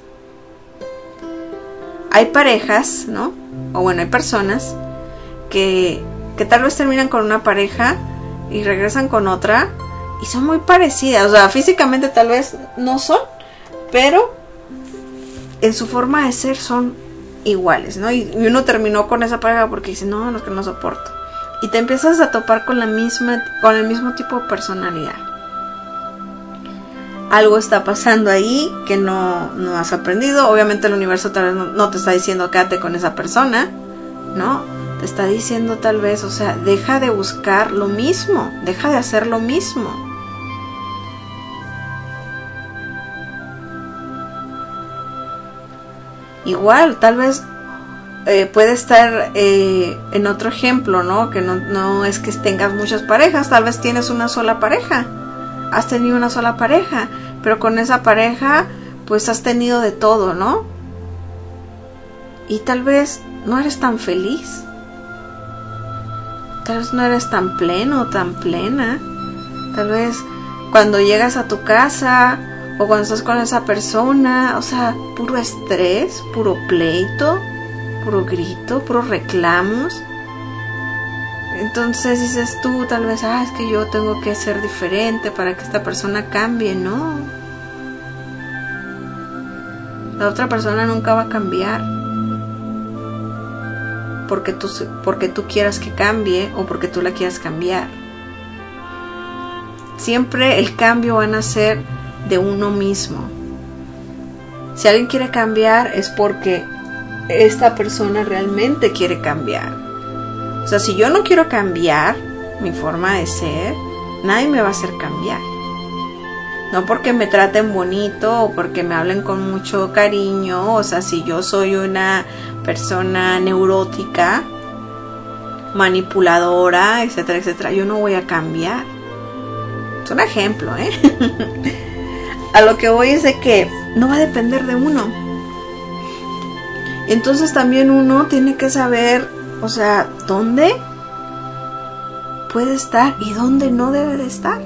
Hay parejas, ¿no? O bueno, hay personas que, que tal vez terminan con una pareja y regresan con otra y son muy parecidas. O sea, físicamente tal vez no son, pero en su forma de ser son iguales, ¿no? Y, y uno terminó con esa pareja porque dice, no, no es que no soporto. Y te empiezas a topar con la misma, con el mismo tipo de personalidad. Algo está pasando ahí que no, no has aprendido. Obviamente el universo tal vez no, no te está diciendo quédate con esa persona, ¿no? Te está diciendo tal vez, o sea, deja de buscar lo mismo, deja de hacer lo mismo. Igual, tal vez eh, puede estar eh, en otro ejemplo, ¿no? Que no, no es que tengas muchas parejas, tal vez tienes una sola pareja. Has tenido una sola pareja, pero con esa pareja pues has tenido de todo, ¿no? Y tal vez no eres tan feliz. Tal vez no eres tan pleno, tan plena. Tal vez cuando llegas a tu casa o cuando estás con esa persona, o sea, puro estrés, puro pleito, puro grito, puros reclamos. Entonces dices tú tal vez, ah, es que yo tengo que ser diferente para que esta persona cambie. No, la otra persona nunca va a cambiar porque tú, porque tú quieras que cambie o porque tú la quieras cambiar. Siempre el cambio va a nacer de uno mismo. Si alguien quiere cambiar es porque esta persona realmente quiere cambiar. O sea, si yo no quiero cambiar mi forma de ser, nadie me va a hacer cambiar. No porque me traten bonito o porque me hablen con mucho cariño. O sea, si yo soy una persona neurótica, manipuladora, etcétera, etcétera, yo no voy a cambiar. Es un ejemplo, ¿eh? A lo que voy es de que no va a depender de uno. Entonces también uno tiene que saber, o sea, ¿dónde puede estar y dónde no debe de estar?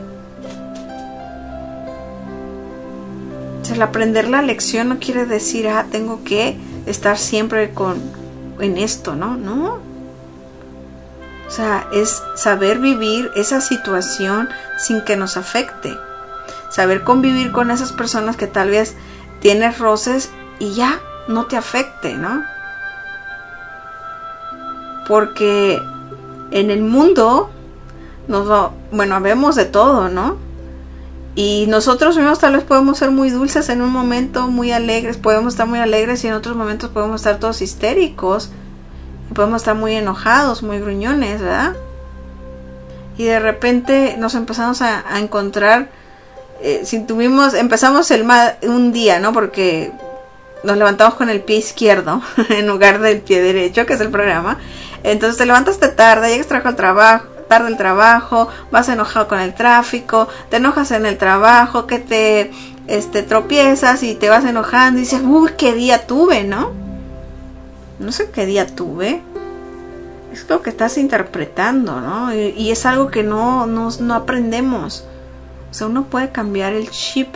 O sea, el aprender la lección no quiere decir, ah, tengo que estar siempre con en esto, ¿no? No. O sea, es saber vivir esa situación sin que nos afecte. Saber convivir con esas personas que tal vez tienes roces y ya no te afecte, ¿no? porque en el mundo nos va, bueno, vemos de todo, ¿no? Y nosotros mismos tal vez podemos ser muy dulces en un momento, muy alegres, podemos estar muy alegres y en otros momentos podemos estar todos histéricos, y podemos estar muy enojados, muy gruñones, ¿verdad? Y de repente nos empezamos a, a encontrar, eh, si tuvimos, empezamos el ma- un día, ¿no? Porque nos levantamos con el pie izquierdo en lugar del pie derecho, que es el programa. Entonces te levantaste tarde, llegas tarde al trabajo, tarde al trabajo, vas enojado con el tráfico, te enojas en el trabajo, que te este, tropiezas y te vas enojando y dices, uy, qué día tuve, ¿no? No sé qué día tuve. Es lo que estás interpretando, ¿no? Y, y es algo que no, no, no aprendemos. O sea, uno puede cambiar el chip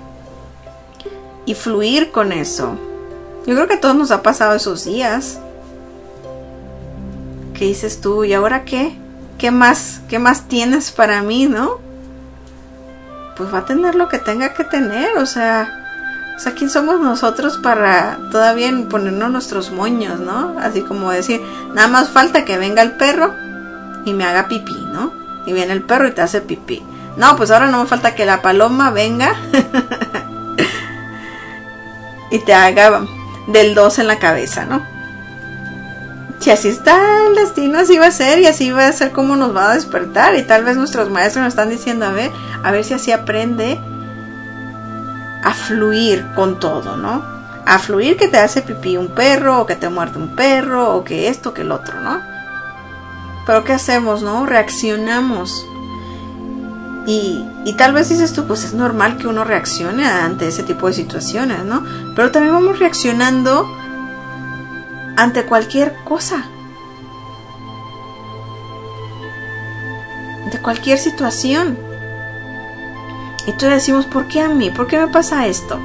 y fluir con eso. Yo creo que a todos nos ha pasado esos días. ¿Qué dices tú? ¿Y ahora qué? ¿Qué más? ¿Qué más tienes para mí, no? Pues va a tener lo que tenga que tener, o sea... O sea, ¿quién somos nosotros para todavía ponernos nuestros moños, no? Así como decir, nada más falta que venga el perro y me haga pipí, ¿no? Y viene el perro y te hace pipí. No, pues ahora no me falta que la paloma venga y te haga del dos en la cabeza, ¿no? Si así está el destino, así va a ser, y así va a ser como nos va a despertar. Y tal vez nuestros maestros nos están diciendo, a ver, a ver si así aprende a fluir con todo, ¿no? A fluir que te hace pipí un perro, o que te muerde un perro, o que esto, que el otro, ¿no? Pero ¿qué hacemos, no? Reaccionamos. Y, y tal vez dices tú, pues es normal que uno reaccione ante ese tipo de situaciones, ¿no? Pero también vamos reaccionando ante cualquier cosa, ante cualquier situación. Y entonces decimos, ¿por qué a mí? ¿Por qué me pasa esto?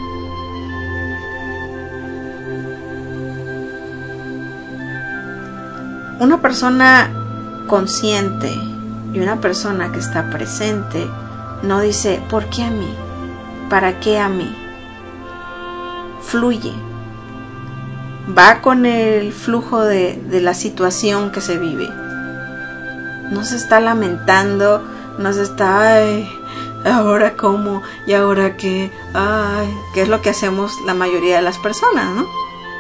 Una persona consciente y una persona que está presente no dice, ¿por qué a mí? ¿Para qué a mí? Fluye. Va con el flujo de, de la situación que se vive. No se está lamentando, no se está, ay, ahora cómo, y ahora qué, ay, que es lo que hacemos la mayoría de las personas, ¿no?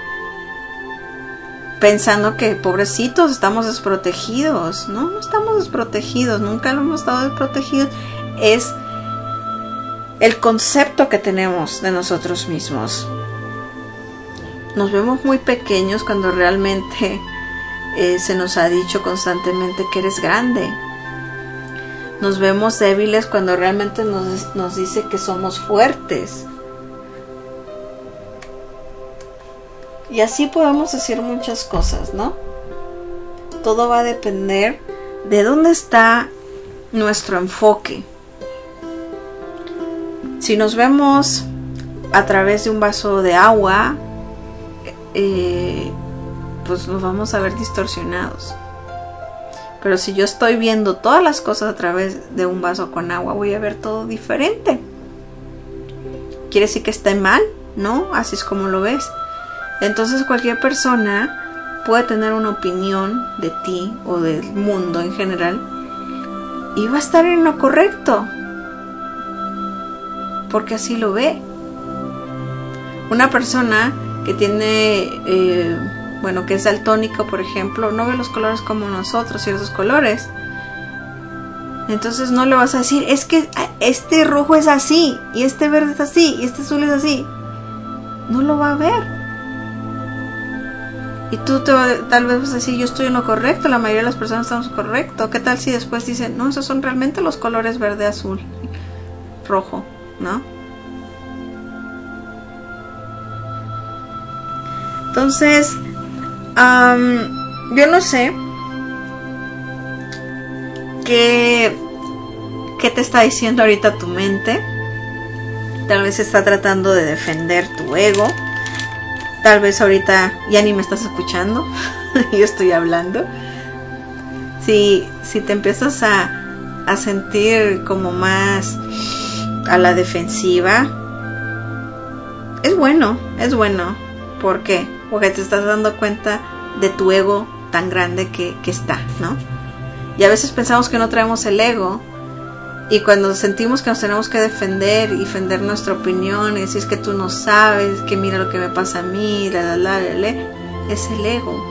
Pensando que pobrecitos estamos desprotegidos. No, no estamos desprotegidos, nunca lo hemos estado desprotegidos. Es el concepto que tenemos de nosotros mismos. Nos vemos muy pequeños cuando realmente eh, se nos ha dicho constantemente que eres grande. Nos vemos débiles cuando realmente nos, nos dice que somos fuertes. Y así podemos decir muchas cosas, ¿no? Todo va a depender de dónde está nuestro enfoque. Si nos vemos a través de un vaso de agua, eh, pues nos vamos a ver distorsionados. Pero si yo estoy viendo todas las cosas a través de un vaso con agua, voy a ver todo diferente. ¿Quiere decir que esté mal? No, así es como lo ves. Entonces cualquier persona puede tener una opinión de ti o del mundo en general y va a estar en lo correcto, porque así lo ve. Una persona que tiene, eh, bueno, que es daltónica, por ejemplo, no ve los colores como nosotros, ciertos colores. Entonces no le vas a decir, es que este rojo es así, y este verde es así, y este azul es así. No lo va a ver. Y tú te, tal vez vas a decir, yo estoy en lo correcto, la mayoría de las personas estamos en lo correcto. ¿Qué tal si después dicen, no, esos son realmente los colores verde, azul, rojo, ¿no? Entonces, um, yo no sé qué, qué te está diciendo ahorita tu mente. Tal vez está tratando de defender tu ego. Tal vez ahorita ya ni me estás escuchando. Yo estoy hablando. Si, si te empiezas a, a sentir como más a la defensiva, es bueno, es bueno. ¿Por qué? Porque te estás dando cuenta de tu ego tan grande que, que está, ¿no? Y a veces pensamos que no traemos el ego, y cuando sentimos que nos tenemos que defender y defender nuestra opinión, y decir es que tú no sabes, que mira lo que me pasa a mí, la, la, la, la, la, es el ego.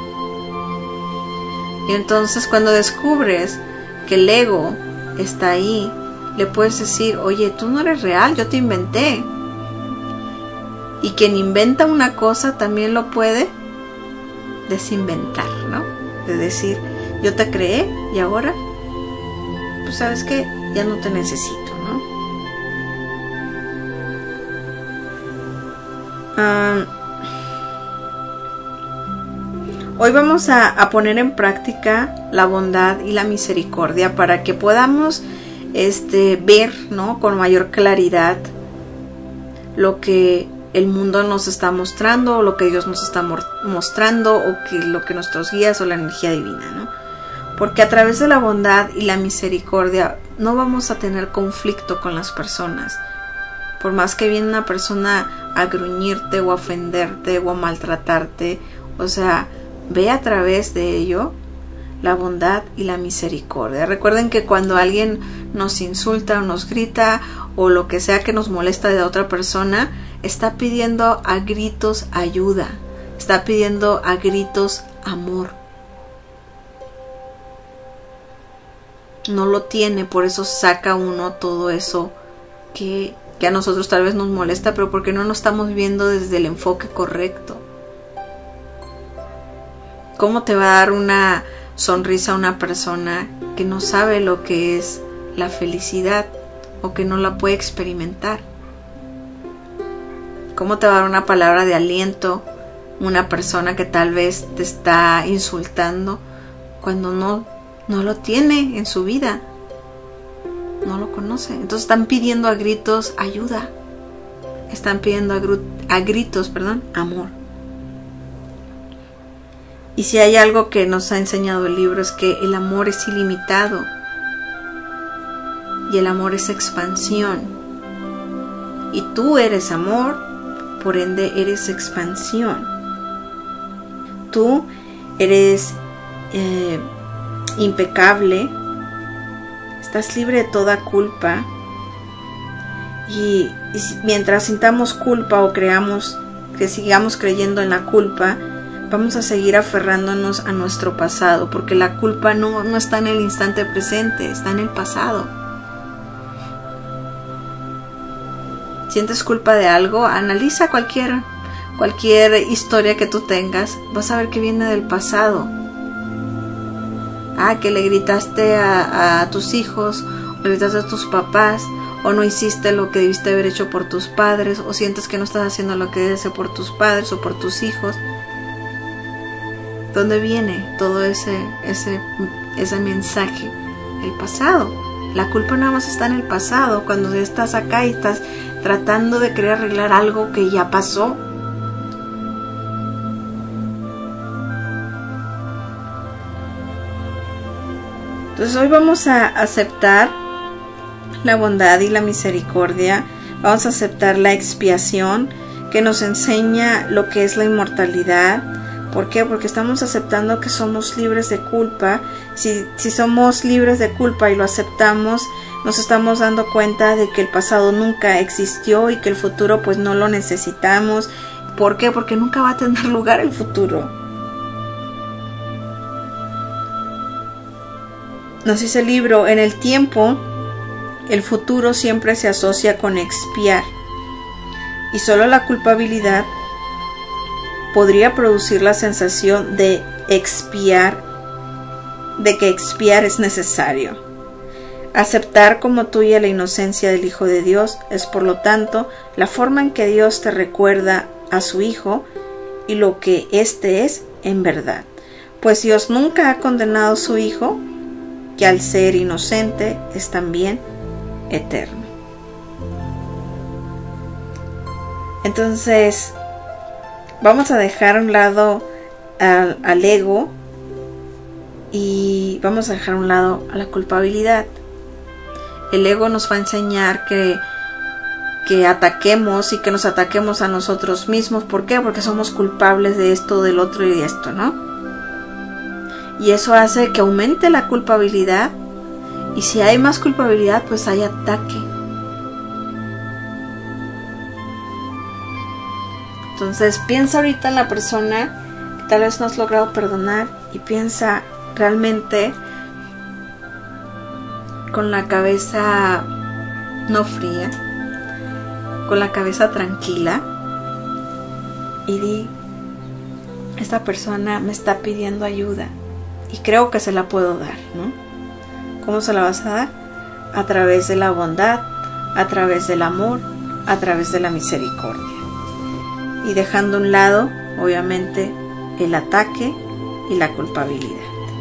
Y entonces cuando descubres que el ego está ahí, le puedes decir, oye, tú no eres real, yo te inventé. Y quien inventa una cosa también lo puede desinventar, ¿no? De decir, yo te creé y ahora, pues sabes qué, ya no te necesito, ¿no? Um, hoy vamos a, a poner en práctica la bondad y la misericordia para que podamos este, ver, ¿no? Con mayor claridad lo que el mundo nos está mostrando, o lo que Dios nos está mostrando, o que lo que nuestros guías o la energía divina, ¿no? Porque a través de la bondad y la misericordia no vamos a tener conflicto con las personas. Por más que viene una persona a gruñirte o a ofenderte o a maltratarte, o sea, ve a través de ello la bondad y la misericordia. Recuerden que cuando alguien nos insulta o nos grita o lo que sea que nos molesta de otra persona, está pidiendo a gritos ayuda, está pidiendo a gritos amor. No lo tiene, por eso saca uno todo eso que, que a nosotros tal vez nos molesta, pero porque no nos estamos viendo desde el enfoque correcto. ¿Cómo te va a dar una sonrisa a una persona que no sabe lo que es la felicidad o que no la puede experimentar? ¿Cómo te va a dar una palabra de aliento una persona que tal vez te está insultando cuando no, no lo tiene en su vida? No lo conoce. Entonces están pidiendo a gritos ayuda. Están pidiendo a, gru- a gritos, perdón, amor. Y si hay algo que nos ha enseñado el libro es que el amor es ilimitado. Y el amor es expansión. Y tú eres amor, por ende eres expansión. Tú eres eh, impecable, estás libre de toda culpa. Y, y mientras sintamos culpa o creamos que sigamos creyendo en la culpa, vamos a seguir aferrándonos a nuestro pasado, porque la culpa no, no está en el instante presente, está en el pasado. ¿Sientes culpa de algo? Analiza cualquier, cualquier historia que tú tengas. Vas a ver que viene del pasado. Ah, que le gritaste a, a tus hijos, o le gritaste a tus papás, o no hiciste lo que debiste haber hecho por tus padres, o sientes que no estás haciendo lo que debes hacer por tus padres o por tus hijos. ¿Dónde viene todo ese, ese, ese mensaje? El pasado. La culpa nada más está en el pasado, cuando estás acá y estás tratando de querer arreglar algo que ya pasó. Entonces hoy vamos a aceptar la bondad y la misericordia. Vamos a aceptar la expiación que nos enseña lo que es la inmortalidad. ¿Por qué? Porque estamos aceptando que somos libres de culpa. Si, si somos libres de culpa y lo aceptamos, nos estamos dando cuenta de que el pasado nunca existió y que el futuro pues no lo necesitamos. ¿Por qué? Porque nunca va a tener lugar el futuro. Nos dice el libro, en el tiempo, el futuro siempre se asocia con expiar. Y solo la culpabilidad podría producir la sensación de expiar, de que expiar es necesario. Aceptar como tuya la inocencia del Hijo de Dios es, por lo tanto, la forma en que Dios te recuerda a su Hijo y lo que éste es en verdad. Pues Dios nunca ha condenado a su Hijo, que al ser inocente es también eterno. Entonces, vamos a dejar a un lado al, al ego y vamos a dejar a un lado a la culpabilidad. El ego nos va a enseñar que, que ataquemos y que nos ataquemos a nosotros mismos. ¿Por qué? Porque somos culpables de esto, del otro y de esto, ¿no? y eso hace que aumente la culpabilidad, y si hay más culpabilidad, pues hay ataque. Entonces piensa ahorita en la persona que tal vez no has logrado perdonar, y piensa realmente con la cabeza no fría, con la cabeza tranquila, y di: esta persona me está pidiendo ayuda y creo que se la puedo dar, ¿no? ¿Cómo se la vas a dar? A través de la bondad, a través del amor, a través de la misericordia. Y dejando a un lado, obviamente, el ataque y la culpabilidad.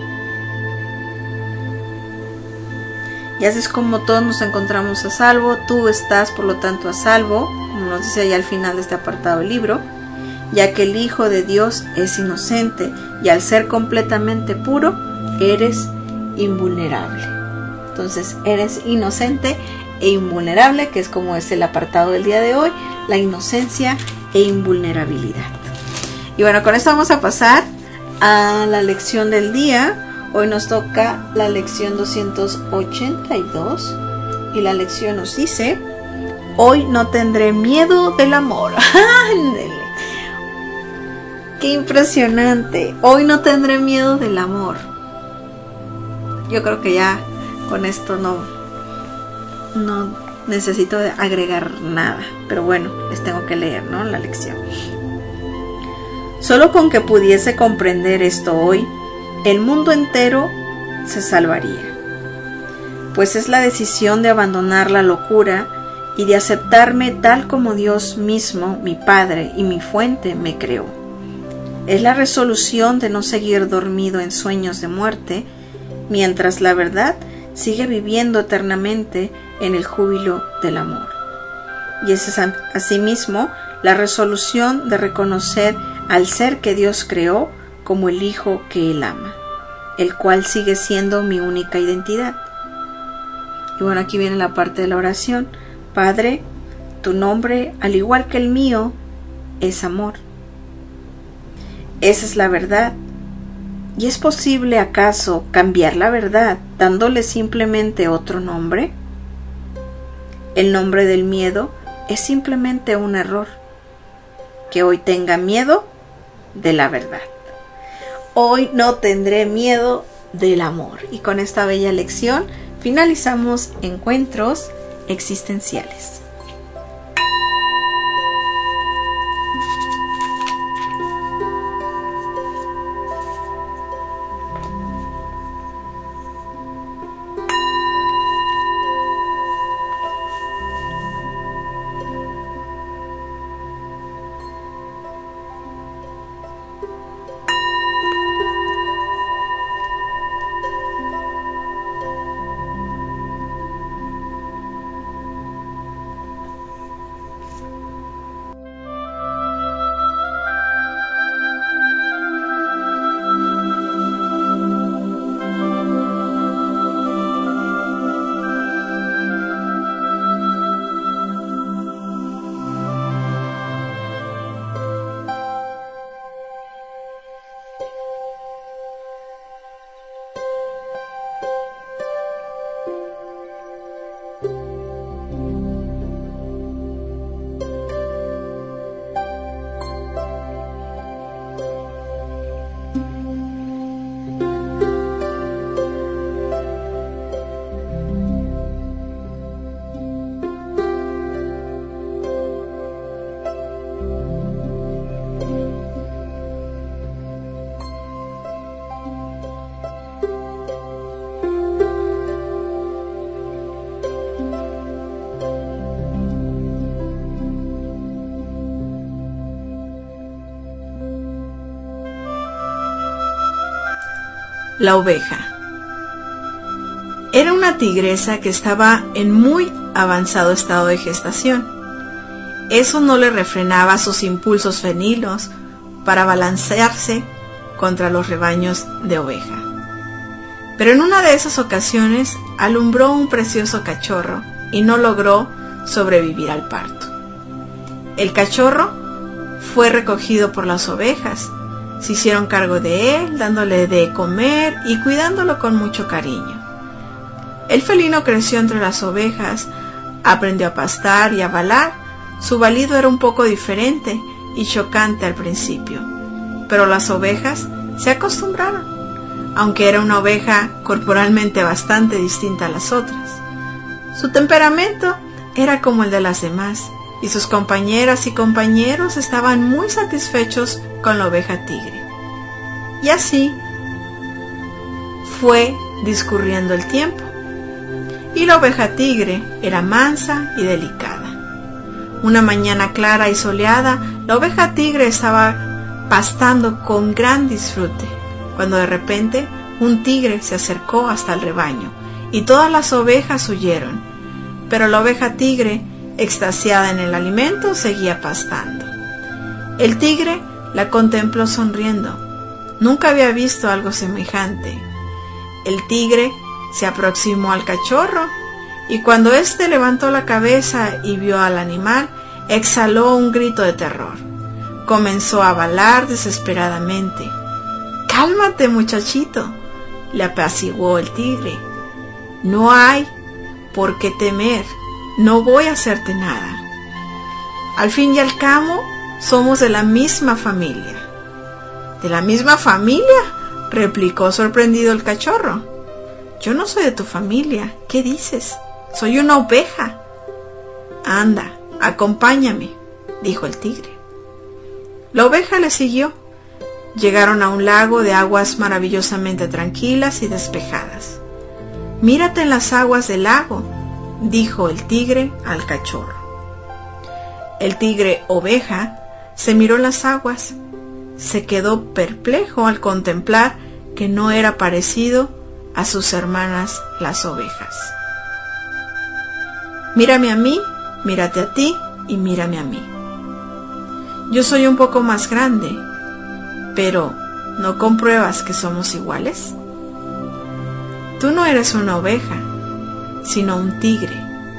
Y así es como todos nos encontramos a salvo. Tú estás, por lo tanto, a salvo, como nos dice allá al final de este apartado del libro, ya que el Hijo de Dios es inocente, y al ser completamente puro, eres invulnerable. Entonces, eres inocente e invulnerable, que es como es el apartado del día de hoy, la inocencia e invulnerabilidad. Y bueno, con esto vamos a pasar a la lección del día. Hoy nos toca la lección doscientos ochenta y dos, y la lección nos dice: hoy no tendré miedo del amor. ¡Ándele! ¡Qué impresionante! Hoy no tendré miedo del amor. Yo creo que ya con esto no, no necesito agregar nada, pero bueno, les tengo que leer, ¿no?, la lección. Solo con que pudiese comprender esto hoy, el mundo entero se salvaría, pues es la decisión de abandonar la locura y de aceptarme tal como Dios mismo, mi Padre y mi fuente, me creó. Es la resolución de no seguir dormido en sueños de muerte, mientras la verdad sigue viviendo eternamente en el júbilo del amor. Y es asimismo la resolución de reconocer al ser que Dios creó como el Hijo que Él ama, el cual sigue siendo mi única identidad. Y bueno, aquí viene la parte de la oración. Padre, tu nombre, al igual que el mío, es amor. Esa es la verdad. ¿Y es posible acaso cambiar la verdad dándole simplemente otro nombre? El nombre del miedo es simplemente un error. Que hoy tenga miedo de la verdad. Hoy no tendré miedo del amor. Y con esta bella lección finalizamos Encuentros Existenciales. La oveja. Era una tigresa que estaba en muy avanzado estado de gestación. Eso no le refrenaba sus impulsos felinos para balancearse contra los rebaños de oveja. Pero en una de esas ocasiones alumbró un precioso cachorro y no logró sobrevivir al parto. El cachorro fue recogido por las ovejas, Se hicieron cargo de él, dándole de comer y cuidándolo con mucho cariño. El felino creció entre las ovejas, aprendió a pastar y a balar. Su balido era un poco diferente y chocante al principio, pero las ovejas se acostumbraron, aunque era una oveja corporalmente bastante distinta a las otras. Su temperamento era como el de las demás, y sus compañeras y compañeros estaban muy satisfechos con la oveja tigre. Y así fue discurriendo el tiempo, y la oveja tigre era mansa y delicada. Una mañana clara y soleada, la oveja tigre estaba pastando con gran disfrute, cuando de repente un tigre se acercó hasta el rebaño, y todas las ovejas huyeron, pero la oveja tigre, extasiada en el alimento, seguía pastando. El tigre la contempló sonriendo. Nunca había visto algo semejante. El tigre se aproximó al cachorro y cuando éste levantó la cabeza y vio al animal, exhaló un grito de terror. Comenzó a balar desesperadamente. «Cálmate, muchachito», le apaciguó el tigre. «No hay por qué temer. No voy a hacerte nada. Al fin y al cabo, somos de la misma familia». «¿De la misma familia?», replicó sorprendido el cachorro. «Yo no soy de tu familia. ¿Qué dices? Soy una oveja». «Anda, acompáñame», dijo el tigre. La oveja le siguió. Llegaron a un lago de aguas maravillosamente tranquilas y despejadas. «Mírate en las aguas del lago», dijo el tigre al cachorro. El tigre oveja se miró en las aguas. Se quedó perplejo al contemplar que no era parecido a sus hermanas las ovejas. «Mírame a mí, mírate a ti y mírame a mí. Yo soy un poco más grande, pero ¿no compruebas que somos iguales? Tú no eres una oveja, sino un tigre».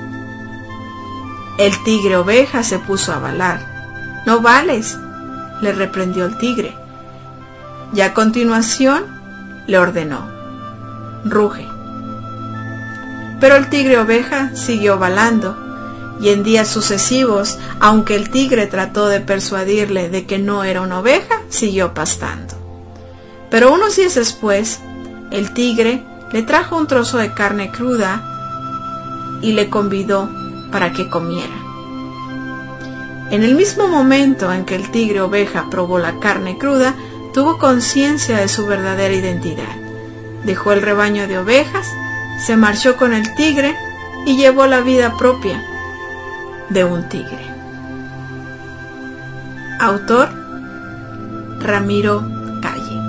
El tigre oveja se puso a balar. «No vales», le reprendió el tigre, y a continuación le ordenó: «Ruge». Pero el tigre oveja siguió balando, y en días sucesivos, aunque el tigre trató de persuadirle de que no era una oveja, siguió pastando. Pero unos días después, el tigre le trajo un trozo de carne cruda y le convidó para que comiera. En el mismo momento en que el tigre oveja probó la carne cruda, tuvo conciencia de su verdadera identidad. Dejó el rebaño de ovejas, se marchó con el tigre y llevó la vida propia de un tigre. Autor: Ramiro Calle.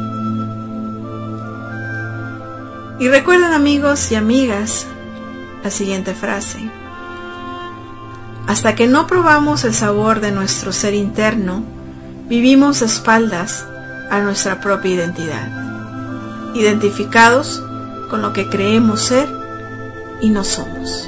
Y recuerden, amigos y amigas, la siguiente frase: hasta que no probamos el sabor de nuestro ser interno, vivimos de espaldas a nuestra propia identidad, identificados con lo que creemos ser y no somos.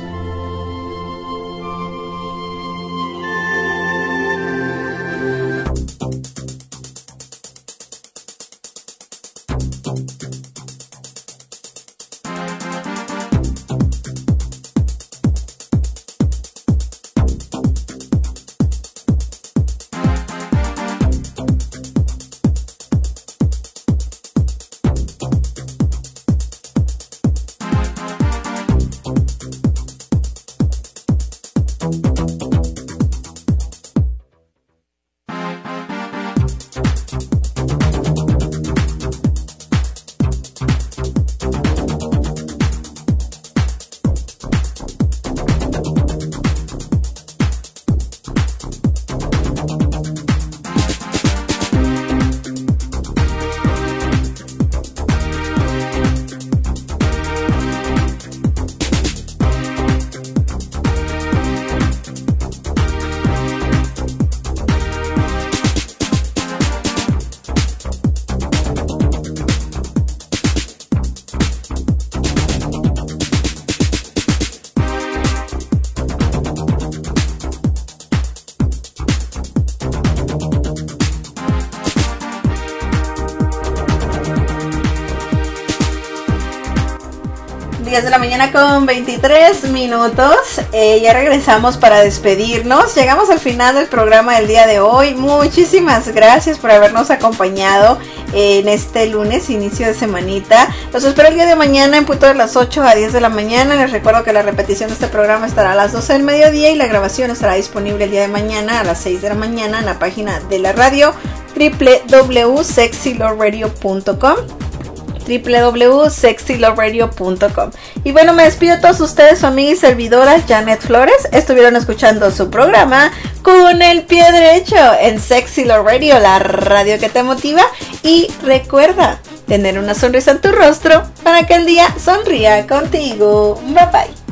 diez de la mañana con veintitrés minutos. Eh, ya regresamos para despedirnos. Llegamos al final del programa del día de hoy. Muchísimas gracias por habernos acompañado en este lunes, inicio de semanita. Los espero el día de mañana en punto de las ocho a diez de la mañana. Les recuerdo que la repetición de este programa estará a las doce del mediodía y la grabación estará disponible el día de mañana a las seis de la mañana en la página de la radio doble u doble u doble u punto sexy love radio punto com doble u doble u doble u punto sexy love radio punto com. Y bueno, me despido a todos ustedes, su amiga y servidora Janet Flores. Estuvieron escuchando su programa Con el Pie Derecho en Sexy Love Radio, la radio que te motiva. Y recuerda tener una sonrisa en tu rostro para que el día sonría contigo. Bye bye.